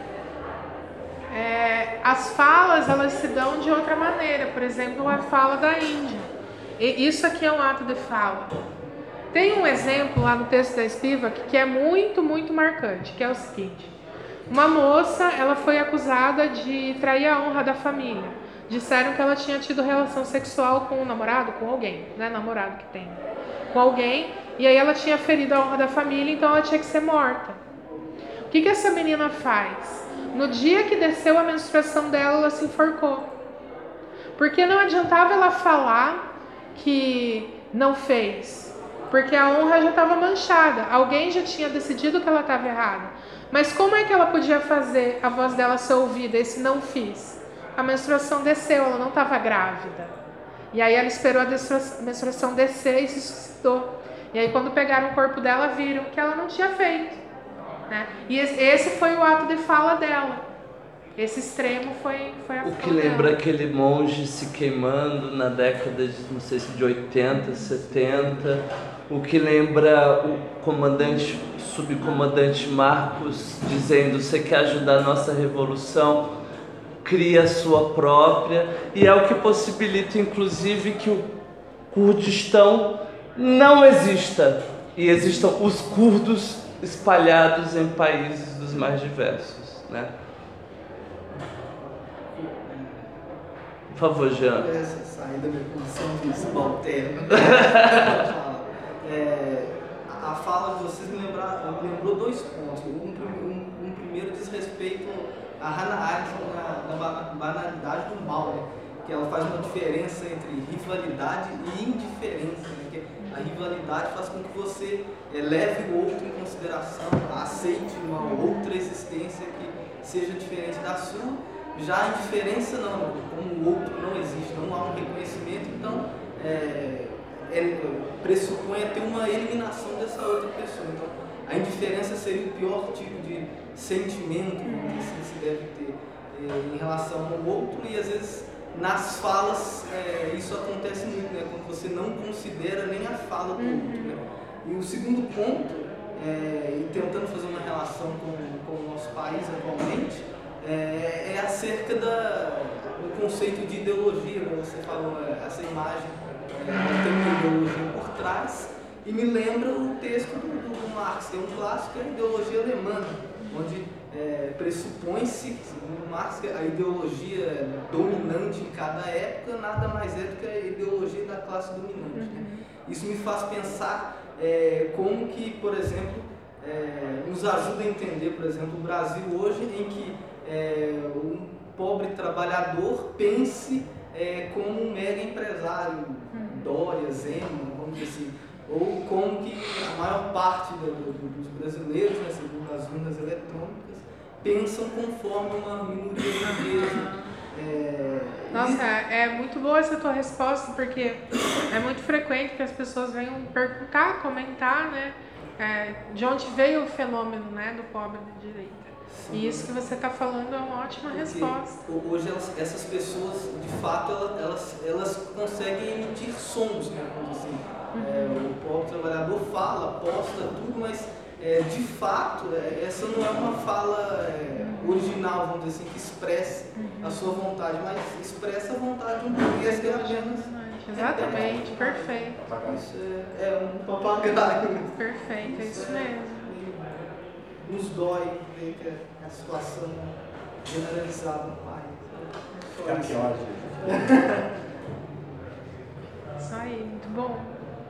É, as falas elas se dão de outra maneira. Por exemplo, a fala da Índia. E isso aqui é um ato de fala. Tem um exemplo lá no texto da Spivak que é muito, muito marcante, que é o seguinte. Uma moça, ela foi acusada de trair a honra da família. Disseram que ela tinha tido relação sexual com um namorado, com alguém, né? Namorado que tem. Com alguém, e aí ela tinha ferido a honra da família, então ela tinha que ser morta. O que que essa menina faz? No dia que desceu a menstruação dela, ela se enforcou. Porque não adiantava ela falar que não fez, porque a honra já estava manchada, alguém já tinha decidido que ela estava errada. Mas como é que ela podia fazer a voz dela ser ouvida, esse não fiz? A menstruação desceu, ela não estava grávida. E aí ela esperou a menstruação descer e se suicidou. E aí quando pegaram o corpo dela, viram que ela não tinha feito, né? E esse foi o ato de fala dela. Esse extremo foi, foi a o que fala lembra dela. aquele monge se queimando na década de, não sei se de oitenta, setenta, o que lembra o comandante, subcomandante Marcos dizendo: você quer ajudar a nossa revolução? Cria a sua própria, e é o que possibilita inclusive que o Kurdistão não exista e existam os curdos espalhados em países dos mais diversos, né? Por favor, Jean. Essa saída da minha posição de subalterno. é, a fala de vocês me, lembra, me lembrou dois pontos. Um, um, um primeiro diz respeito a Hannah Arendt na, na banalidade do mal, né? Que ela faz uma diferença entre rivalidade e indiferença, né? Que A rivalidade faz com que você é, leve o outro em consideração, aceite uma outra existência que seja diferente da sua. Já a indiferença não, como o outro não existe, não há um reconhecimento, então é, é, pressupõe ter uma eliminação dessa outra pessoa. Então, a indiferença seria o pior tipo de sentimento que assim, se deve ter é, em relação ao outro, e às vezes nas falas é, isso acontece muito, né? Quando você não considera nem a fala do outro. Né? E o segundo ponto, é, e tentando fazer uma relação com, com o nosso país atualmente, é, é acerca da, do conceito de ideologia, como você falou, essa imagem é, tem uma ideologia por trás, e me lembra o texto do, do Marx, que é um clássico, é a ideologia alemã, onde é, pressupõe-se, segundo Marx, a ideologia dominante em cada época nada mais é do que a ideologia da classe dominante. Né? Isso me faz pensar é, como que, por exemplo, é, nos ajuda a entender, por exemplo, o Brasil hoje, em que é, um pobre trabalhador pense é, como um mega empresário, Dória, Zema, vamos dizer assim, ou como que a maior parte do, do, dos brasileiros, né, segundo as urnas eletrônicas, pensam conforme uma minoria burguesa. É, Nossa, é muito boa essa tua resposta, porque é muito frequente que as pessoas venham perguntar, comentar, né, é, de onde veio o fenômeno, né, do pobre de direita. Sim. E isso que você está falando é uma ótima porque resposta. Hoje elas, essas pessoas, de fato, elas, elas, elas conseguem emitir sons, né, como assim. É, o pobre trabalhador fala, posta tudo, mas é, de fato é, essa não é uma fala é, original, vamos dizer assim, que expresse a sua vontade, mas expressa a vontade de um burguês que é apenas... Exatamente, perfeito. Isso é, é um papagaio. Perfeito, é isso mesmo. Nos dói ver que é a situação generalizada no país. Que ódio. Isso aí, muito bom.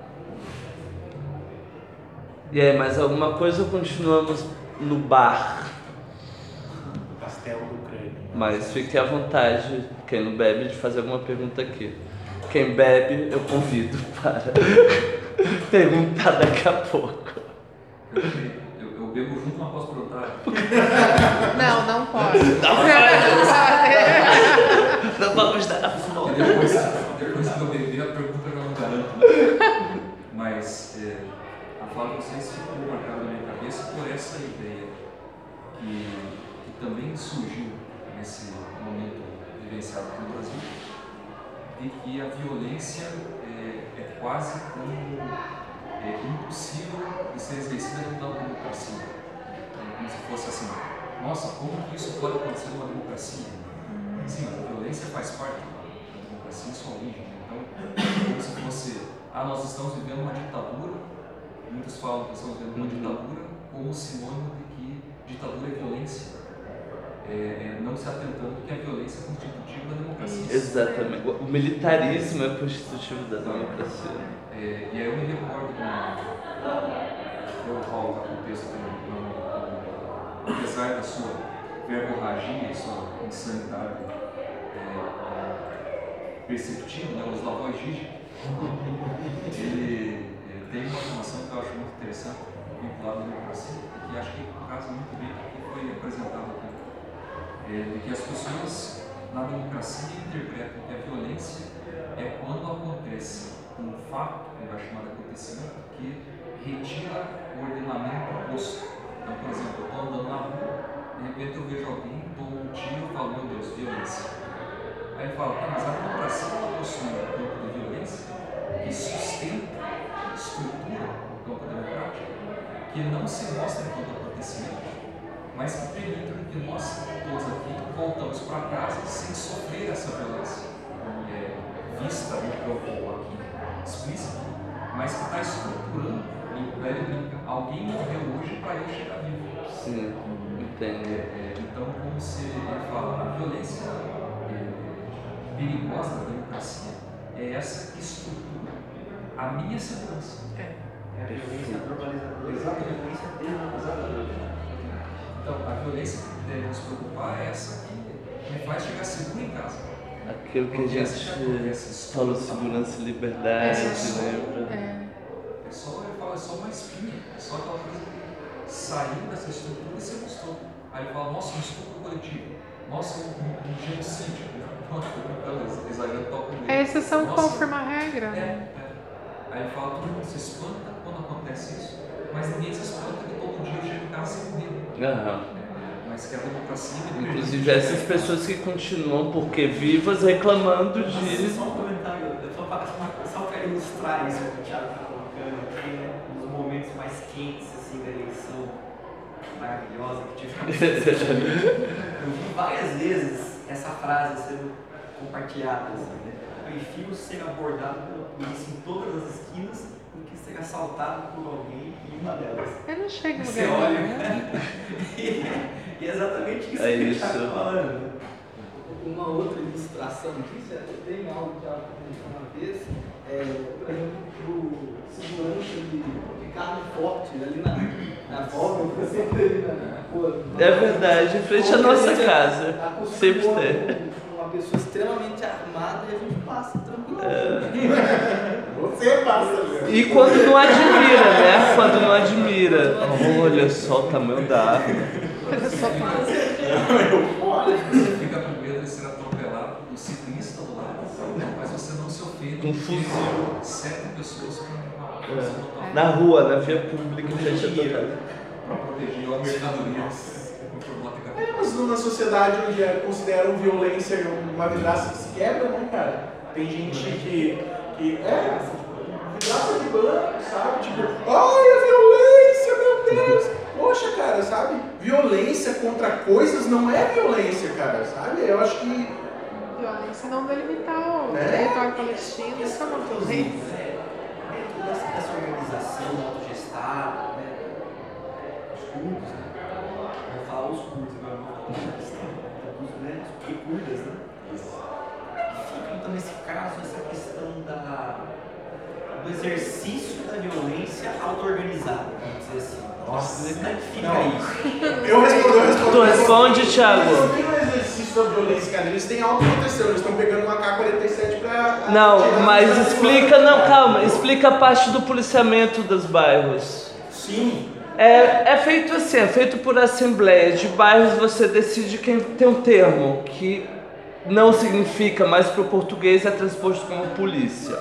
E aí, mais alguma coisa ou continuamos no bar? Pastel do Ucrânia. Mas fique à vontade, quem não bebe, de fazer alguma pergunta aqui. Quem bebe, eu convido para perguntar daqui a pouco. Eu, eu bebo junto, mas posso perguntar? Não, não pode. Não pode. Não vamos dar a foto. Depois, depois que eu beber, a pergunta eu não garanto. Mas é, a fala de vocês ficou marcada na minha cabeça por essa ideia que, que também surgiu nesse momento vivenciado aqui no Brasil, de que a violência é, é quase como é, impossível de ser exercida dentro da democracia. É como se fosse assim, nossa, como que isso pode acontecer numa democracia? Sim, mas a violência faz parte da democracia em sua origem. Então, como se fosse, ah, nós estamos vivendo uma ditadura, muitos falam que estamos vivendo uma ditadura como sinônimo de que ditadura é violência. É, é, não se atentando que a violência é constitutiva da democracia. Exatamente. O militarismo é constitutivo da democracia. É, e aí eu me recordo de uma... Eu falo com o texto dele, apesar da sua verborragia, sua insanidade é, é, perceptível, né, os Slavoj Žižek, ele é, tem uma afirmação que eu acho muito interessante, vinculada à democracia, que acho que casa muito bem com o que foi apresentado aqui. É, de que as pessoas na democracia interpretam que a violência é quando acontece um fato, que vai chamar de acontecimento, que retira o ordenamento posto. Então, por exemplo, eu estou andando na rua, de repente eu vejo alguém, dou um tiro e falo, meu Deus, violência. Aí ele fala, tá, mas a democracia não possui um campo de violência que sustenta, estrutura o campo democrático, que não se mostra enquanto acontecimento, mas que permite que nós todos aqui voltamos para casa sem sofrer essa violência é, vista no campo aqui explícito, mas que está estruturando. O velho brinca, alguém morreu hoje para eu chegar vivo. Sim, entendo. É, então, como se ele fala, a violência é, perigosa da democracia é essa que estrutura a minha segurança. É a violência normalizadora. Exatamente. Exatamente. Então, a violência que deve nos preocupar é essa que me faz chegar seguro em casa. Aquilo que a gente falou, segurança e liberdade, é. lembra? É. É só, ele fala, é só uma espinha, é só aquela coisa que saiu dessa estrutura e se mostrou. Aí ele fala, nossa, um estupro coletivo, nossa, um, um, um genocídio. Nossa, exagerando tal com A exceção Nossa, confirma a regra, é, né? é. Aí ele fala, todo mundo se espanta quando acontece isso, mas ninguém se espanta que todo dia eu chego em casa sem comida. Aham. Mas que a democracia... Inclusive essas pessoas que continuam, porque vivas, reclamando de... Só um comentário, só para só para ilustrar isso que o Thiago está colocando aqui, né? Nos momentos mais quentes assim, da eleição maravilhosa que tivemos. Eu vi várias vezes essa frase sendo compartilhada. Assim, né? Prefiro ser abordado pela polícia em todas as esquinas do que ser assaltado por alguém em uma delas. Eu não chego em Você lugar olha, nenhum. e é exatamente isso É que isso. o Thiago está falando. Uma outra ilustração disso, é, tem algo que ela comentou uma vez, é, por exemplo, do segurança de, de carne forte ali na, na volta, fica sempre ali na, na rua. É verdade, em frente à Como que a nossa gente casa. acostumou Sempre com tem. Uma pessoa extremamente armada e a gente passa tranquilo. Você passa, Leandro. E quando não admira, né? Quando não admira. Olha só o tamanho da arma. Você fica com medo de ser atropelado do ciclista do lado, mas você não se ofende. Com fuzil. Sete pessoas com uma coisa É. Na rua, na via pública, em frente à tua casa. para proteger a mercadoria informática. É, mas numa sociedade onde é- consideram violência uma vidraça que se quebra, né, cara? Tem gente que. que é, vidraça de banco, sabe? Tipo, ai, a violência, meu Deus! Poxa, cara, sabe? Violência contra coisas não é violência, cara, sabe? Eu acho que. Violência não delimitar o É. território palestino, isso é uma Inclusive, violência. né, dentro dessa, dessa organização autogestada, né, os curdos, né, eu vou falar os curdos agora, não vou falar os cristãos, né, os curdas, né, fica então nesse caso essa questão da, do exercício da violência auto-organizada, vamos dizer assim. Nossa, como é que fica não. isso? Eu respondo, eu respondo. Tu responde, Thiago. Eles não têm um exercício da violência, cara. Eles têm autoproteção. Eles estão pegando uma K quarenta e sete pra. Não, tirar mas os explica, não, calma, explica a parte do policiamento dos bairros. Sim. É, é feito assim, é feito por assembleia de bairros, você decide quem tem um termo que não significa, mas para o português é transposto como polícia.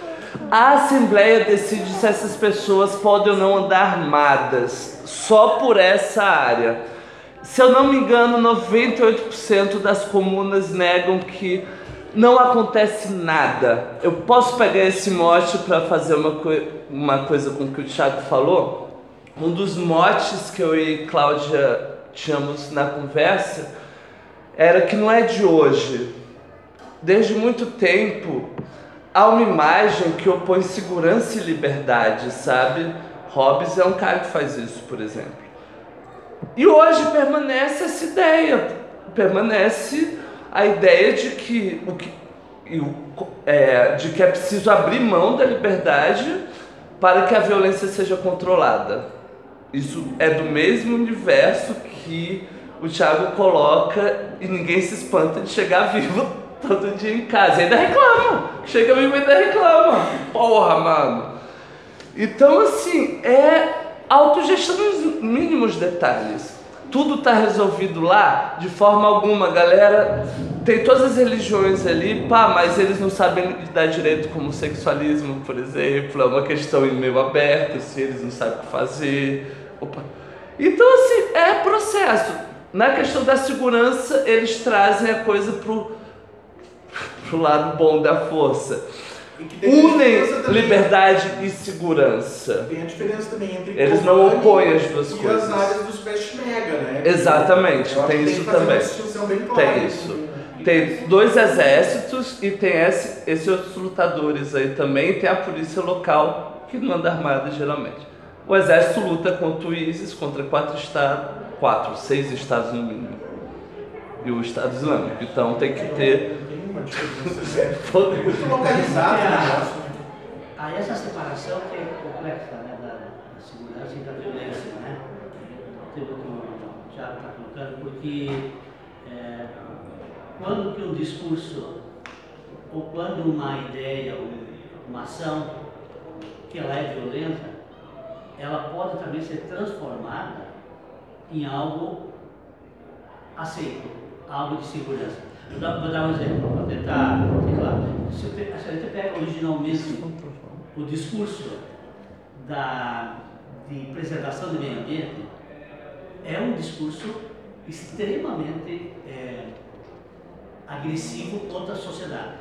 A assembleia decide se essas pessoas podem ou não andar armadas, só por essa área. Se eu não me engano, noventa e oito por cento das comunas negam que não acontece nada. Eu posso pegar esse mote para fazer uma, coi- uma coisa com o que o Thiago falou? Um dos motes que eu e Cláudia tínhamos na conversa era que não é de hoje. Desde muito tempo, há uma imagem que opõe segurança e liberdade, sabe? Hobbes é um cara que faz isso, por exemplo. E hoje permanece essa ideia, permanece a ideia de que, o que, e o- é, de que é preciso abrir mão da liberdade para que a violência seja controlada. Isso é do mesmo universo que o Thiago coloca e ninguém se espanta de chegar vivo todo dia em casa. E ainda reclama. Chega vivo e ainda reclama. Porra, mano. Então, assim, é autogestão nos mínimos detalhes. Tudo está resolvido lá de forma alguma. Galera, tem todas as religiões ali, pá, mas eles não sabem lidar direito com o sexualismo, por exemplo. É uma questão em meio aberto, se eles não sabem o que fazer. Opa. Então, assim, é processo. Na questão da segurança, eles trazem a coisa pro, pro lado bom da força. E que tem Unem diferença também. liberdade e segurança. Tem a diferença também entre Eles não Kobani opõem as duas e coisas. as áreas dos peshmerga, né? Exatamente, Eu acho tem que isso que fazer também. uma distinção bem clara. Tem isso. Tem dois exércitos e tem esse, esses outros lutadores aí também. Tem a polícia local, que não anda armada geralmente. O exército luta contra o ISIS, contra quatro estados, quatro, seis estados no mínimo. E o Estado Islâmico. Então tem que ter... Tem uma diferença, né? Todo- Muito localizado o negócio. Há essa separação que é complexa, né, da, da segurança e da violência, né? Tem o que o Thiago está colocando, porque é, quando que um discurso, ou quando uma ideia, ou uma ação que ela é violenta, ela pode também ser transformada em algo aceito, algo de segurança. Vou dar, vou dar um exemplo, para tentar, sei lá, se, eu, se a gente pega originalmente o discurso da, de preservação do meio ambiente, é um discurso extremamente é, agressivo contra a sociedade.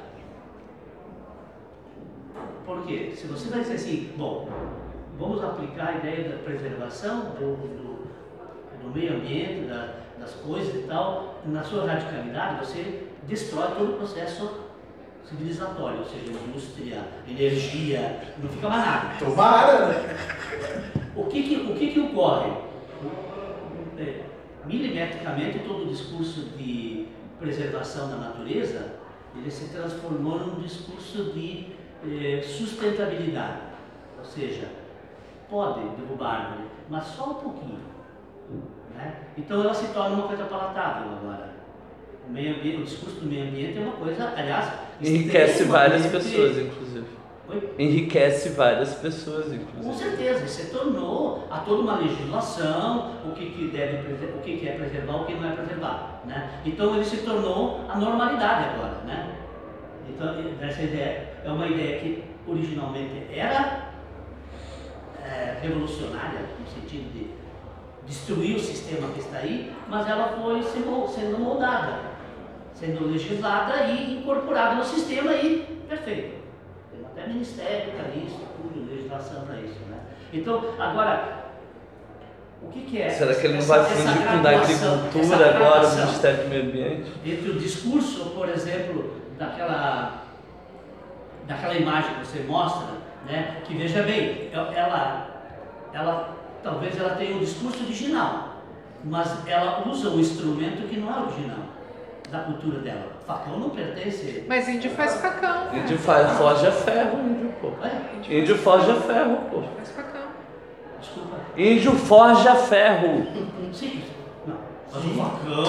Por quê? Se você vai dizer assim, bom, vamos aplicar a ideia da preservação do, do, do meio ambiente, da, das coisas e tal, na sua radicalidade, você destrói todo o processo civilizatório, ou seja, indústria, energia, não fica mais nada. Tomara, né? O que que, o que, que ocorre? É, milimetricamente, todo o discurso de preservação da natureza, ele se transformou num discurso de eh, sustentabilidade. Ou seja, pode derrubar árvore, mas só um pouquinho. Né? Então ela se torna uma coisa palatável agora. O, meio ambiente, o discurso do meio ambiente é uma coisa, aliás, Enriquece várias extremamente- pessoas, inclusive. Oi? Enriquece várias pessoas, Com inclusive. certeza, você tornou a toda uma legislação, o que, que, deve, prese- o que, que é preservar, o que não é preservar. Né? Então ele se tornou a normalidade agora. Né? Então essa ideia é uma ideia que originalmente era é, revolucionária, no sentido de destruir o sistema que está aí, mas ela foi se mol- sendo moldada, sendo legislada e incorporada no sistema e perfeito. Tem até ministério para isso, tudo, legislação para isso. Né? Então, agora, o que, que é? Será que ele não essa- vai essa fundir com o da graduação, agricultura essa agora, o graduação Ministério do Meio Ambiente? entre o discurso, por exemplo, daquela, daquela imagem que você mostra, né? Que veja bem, ela, ela talvez ela tenha um discurso original, mas ela usa um instrumento que não é original da cultura dela. Facão não pertence. Mas índio faz facão. né? Índio faz, forja ferro, índio, pô. É? Índio forja ferro, pô. Faz facão. Desculpa. Índio forja ferro. Sim. Não. Mas o facão.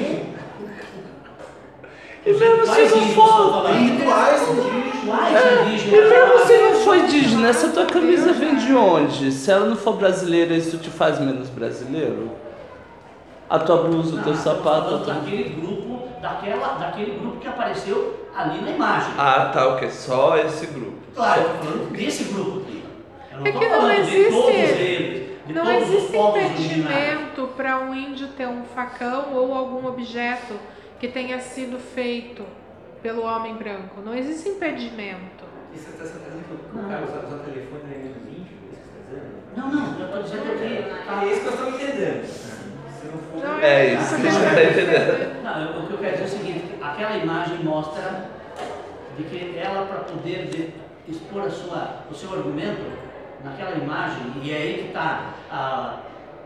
E mesmo se não for. Rituais indígenas. Rituais É, indígenas. e mesmo se não for indígena, essa tua camisa vem de onde? Se ela não for brasileira, isso te faz menos brasileiro? A tua blusa, o teu Não, sapato, a estamos tua... falando daquele grupo, daquela, daquele grupo que apareceu ali na imagem. Ah, tá, ok. Só esse grupo. Claro, eu tô falando desse grupo aqui. Eu não É tô que não falando existe- de todos eles, de Não todos os existe povos originários. impedimento para um índio ter um facão ou algum objeto que tenha sido feito pelo homem branco. Não existe impedimento. E você está dizendo que o cara usa o telefone na ilha dos índios? É isso que você está dizendo? Não, não, eu estou dizendo que... Ah, é isso que eu estou entendendo. Se não for... Não, É isso que a gente tá entendendo. Não, o que eu quero dizer é o seguinte, que aquela imagem mostra de que ela, para poder de- expor a sua, o seu argumento naquela imagem, e é aí que está a,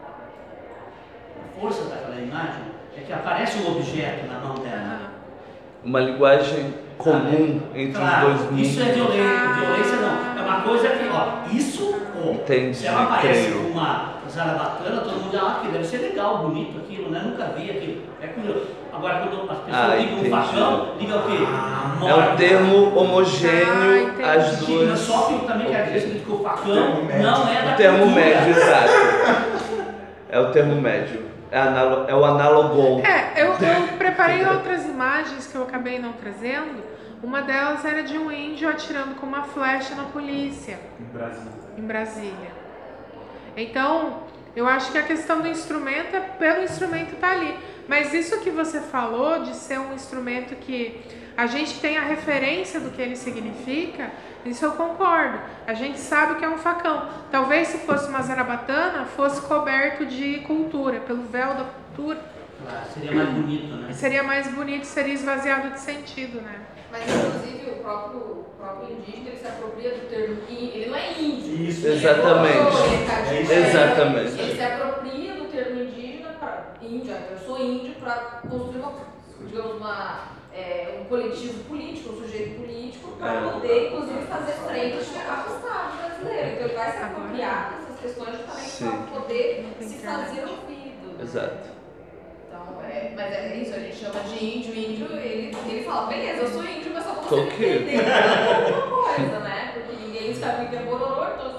a força daquela imagem, é que aparece um objeto na mão dela. Uma linguagem comum entre Claro, os dois mundos. isso é violência, violência não. É uma coisa que, ó, isso, ó, Entendi, se ela aparece creio. com uma zarabatana, todo mundo diz, ah, que deve ser legal, bonito aquilo, né? Nunca vi aquilo. É curioso. Agora, quando as pessoas Ah, ligam entendi. um facão, ligam o quê? A É um morte. termo homogêneo, entendi. as Que- duas. Só que também quer dizer que o facão Termo médio. não é da O termo cultura. médio, exato. É o termo médio. É, analo- é o analogon. É, eu, eu preparei outras imagens que eu acabei não trazendo. Uma delas era de um índio atirando com uma flecha na polícia No Brasil. em Brasília. Então, eu acho que a questão do instrumento é pelo instrumento tá ali. Mas isso que você falou de ser um instrumento que a gente tem a referência do que ele significa, isso eu concordo. A gente sabe que é um facão. Talvez se fosse uma zarabatana, fosse coberto de cultura, pelo véu da cultura. Ah, seria mais bonito, né? Seria mais bonito, seria esvaziado de sentido, né? Mas, inclusive, o próprio, o próprio indígena, ele se apropria do termo índio. Ele não é índio. Isso. Exatamente. Ele é cativeiro. Exatamente. Ele se apropria do termo indígena para índio. Eu sou índio para construir uma, digamos, uma, é, um coletivo político, um sujeito político, para É. poder, inclusive, fazer frente ao Estado brasileiro. Então, ele vai se apropriar dessas questões justamente Sim. para poder se fazer ouvido. Exato. Então, é, mas é isso, a gente chama de índio, índio, ele, ele fala, beleza, eu sou índio, mas só Tô consigo aqui. entender alguma coisa, né? Porque ninguém sabe o que é bororô, então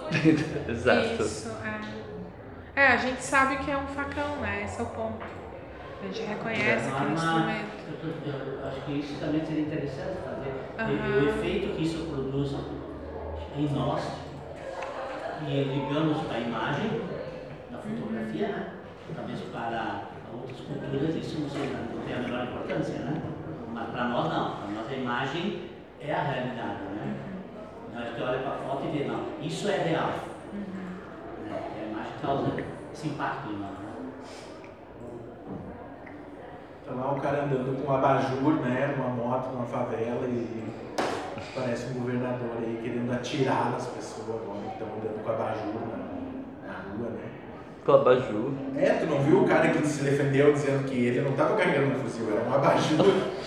Exato. Isso, é. É, a gente sabe que é um facão, né? Esse é o ponto. A gente reconhece que é um instrumento. Eu, eu, eu acho que isso também seria interessante fazer. Aham. O, o efeito que isso produz em nós, e ligamos para a imagem da fotografia, né? Talvez para outras culturas isso não, sei, não tem a menor importância, né? Mas para nós não. Para nós a imagem é a realidade, né? Então a gente olha para a foto e vê, não, isso é real. Né? A imagem causa esse impacto em nós. Né? Tá lá o cara andando com um abajur, né, numa moto, numa favela e parece um governador aí querendo atirar nas pessoas agora que estão andando com abajur na, na rua, né? Com abajur. É, tu não viu o cara que se defendeu dizendo que ele não estava carregando um fuzil, era um abajur.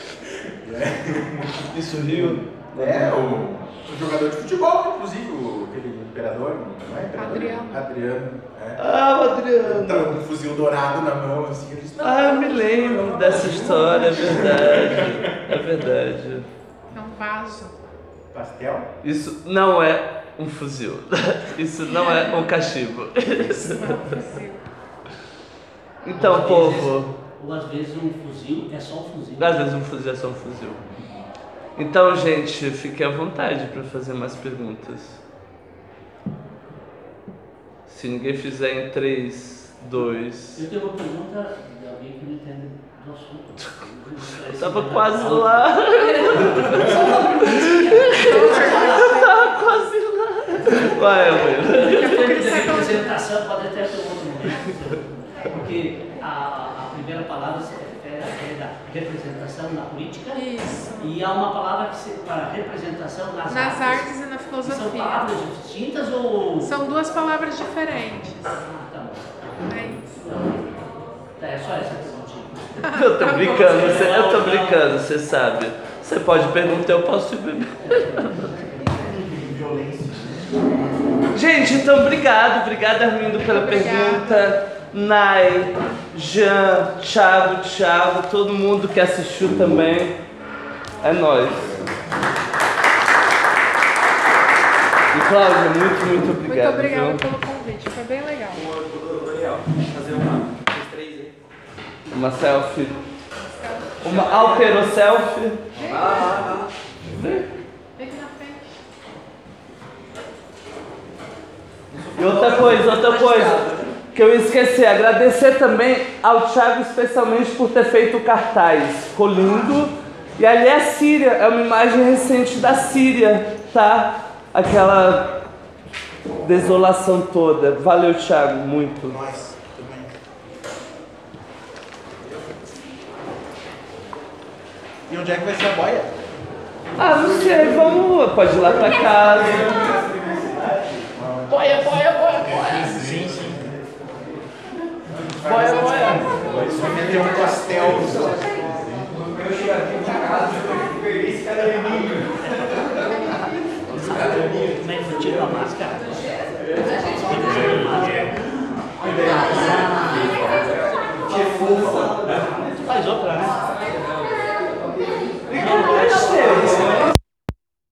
É. Isso riu? É, o, o jogador de futebol, inclusive, o, aquele imperador, não é imperador? Adriano. Adriano, é. Ah, o Adriano. Tava com um fuzil dourado na mão, assim, ele disse, não, Ah, eu me lembro dessa história, é verdade. É verdade. É um vaso. pastel? Isso não é um fuzil. Isso não é um cachimbo. Isso não é um fuzil. Então, Às povo. vezes- Ou às vezes um fuzil é só um fuzil. Às vezes um fuzil é só um fuzil. Então, gente, fique à vontade para fazer mais perguntas. Se ninguém fizer em três, dois. Eu tenho uma pergunta de alguém que não entende do assunto. Eu tava quase lá. Tava quase lá. Vai, Will. Depende da representação, pode até ter outro momento. Porque a, a primeira palavra se refere à ideia da representação na política. Isso. E há uma palavra que se, para representação nas, Nas artes e na São filosofia. palavras distintas ou. São duas palavras diferentes. Ah, tá bom. É isso. Tá, é só essa perguntinha. Eu tô brincando, você, eu tô brincando, você sabe. Você pode perguntar, eu posso ir beber. Gente, então obrigado, obrigado Armindo pela Obrigada. pergunta. Nai, Jean, Thiago, Thiago, todo mundo que assistiu também. É nóis. E Cláudia, muito, muito Muito obrigado. obrigada viu? pelo convite, foi bem legal. Daniel, fazer uma, três, três aí. Uma selfie. Uma altero selfie. Vai lá, vai lá, vai lá. Vem aqui na frente. E outra coisa, outra coisa, que eu esqueci, agradecer também ao Thiago especialmente por ter feito o cartaz, ficou lindo. E ali é a Síria, é uma imagem recente da Síria, tá? Aquela desolação toda. Valeu, Thiago, muito. Nós, também. E onde é que vai ser a boia? Ah, não sei, vamos, pode ir lá pra casa. Boia, boia, boia, boia. Sim, sim. Boia, boia. Só meter um pastel. Eu chego aqui em casa, esse cara é menino. Como é que eu tiro a máscara?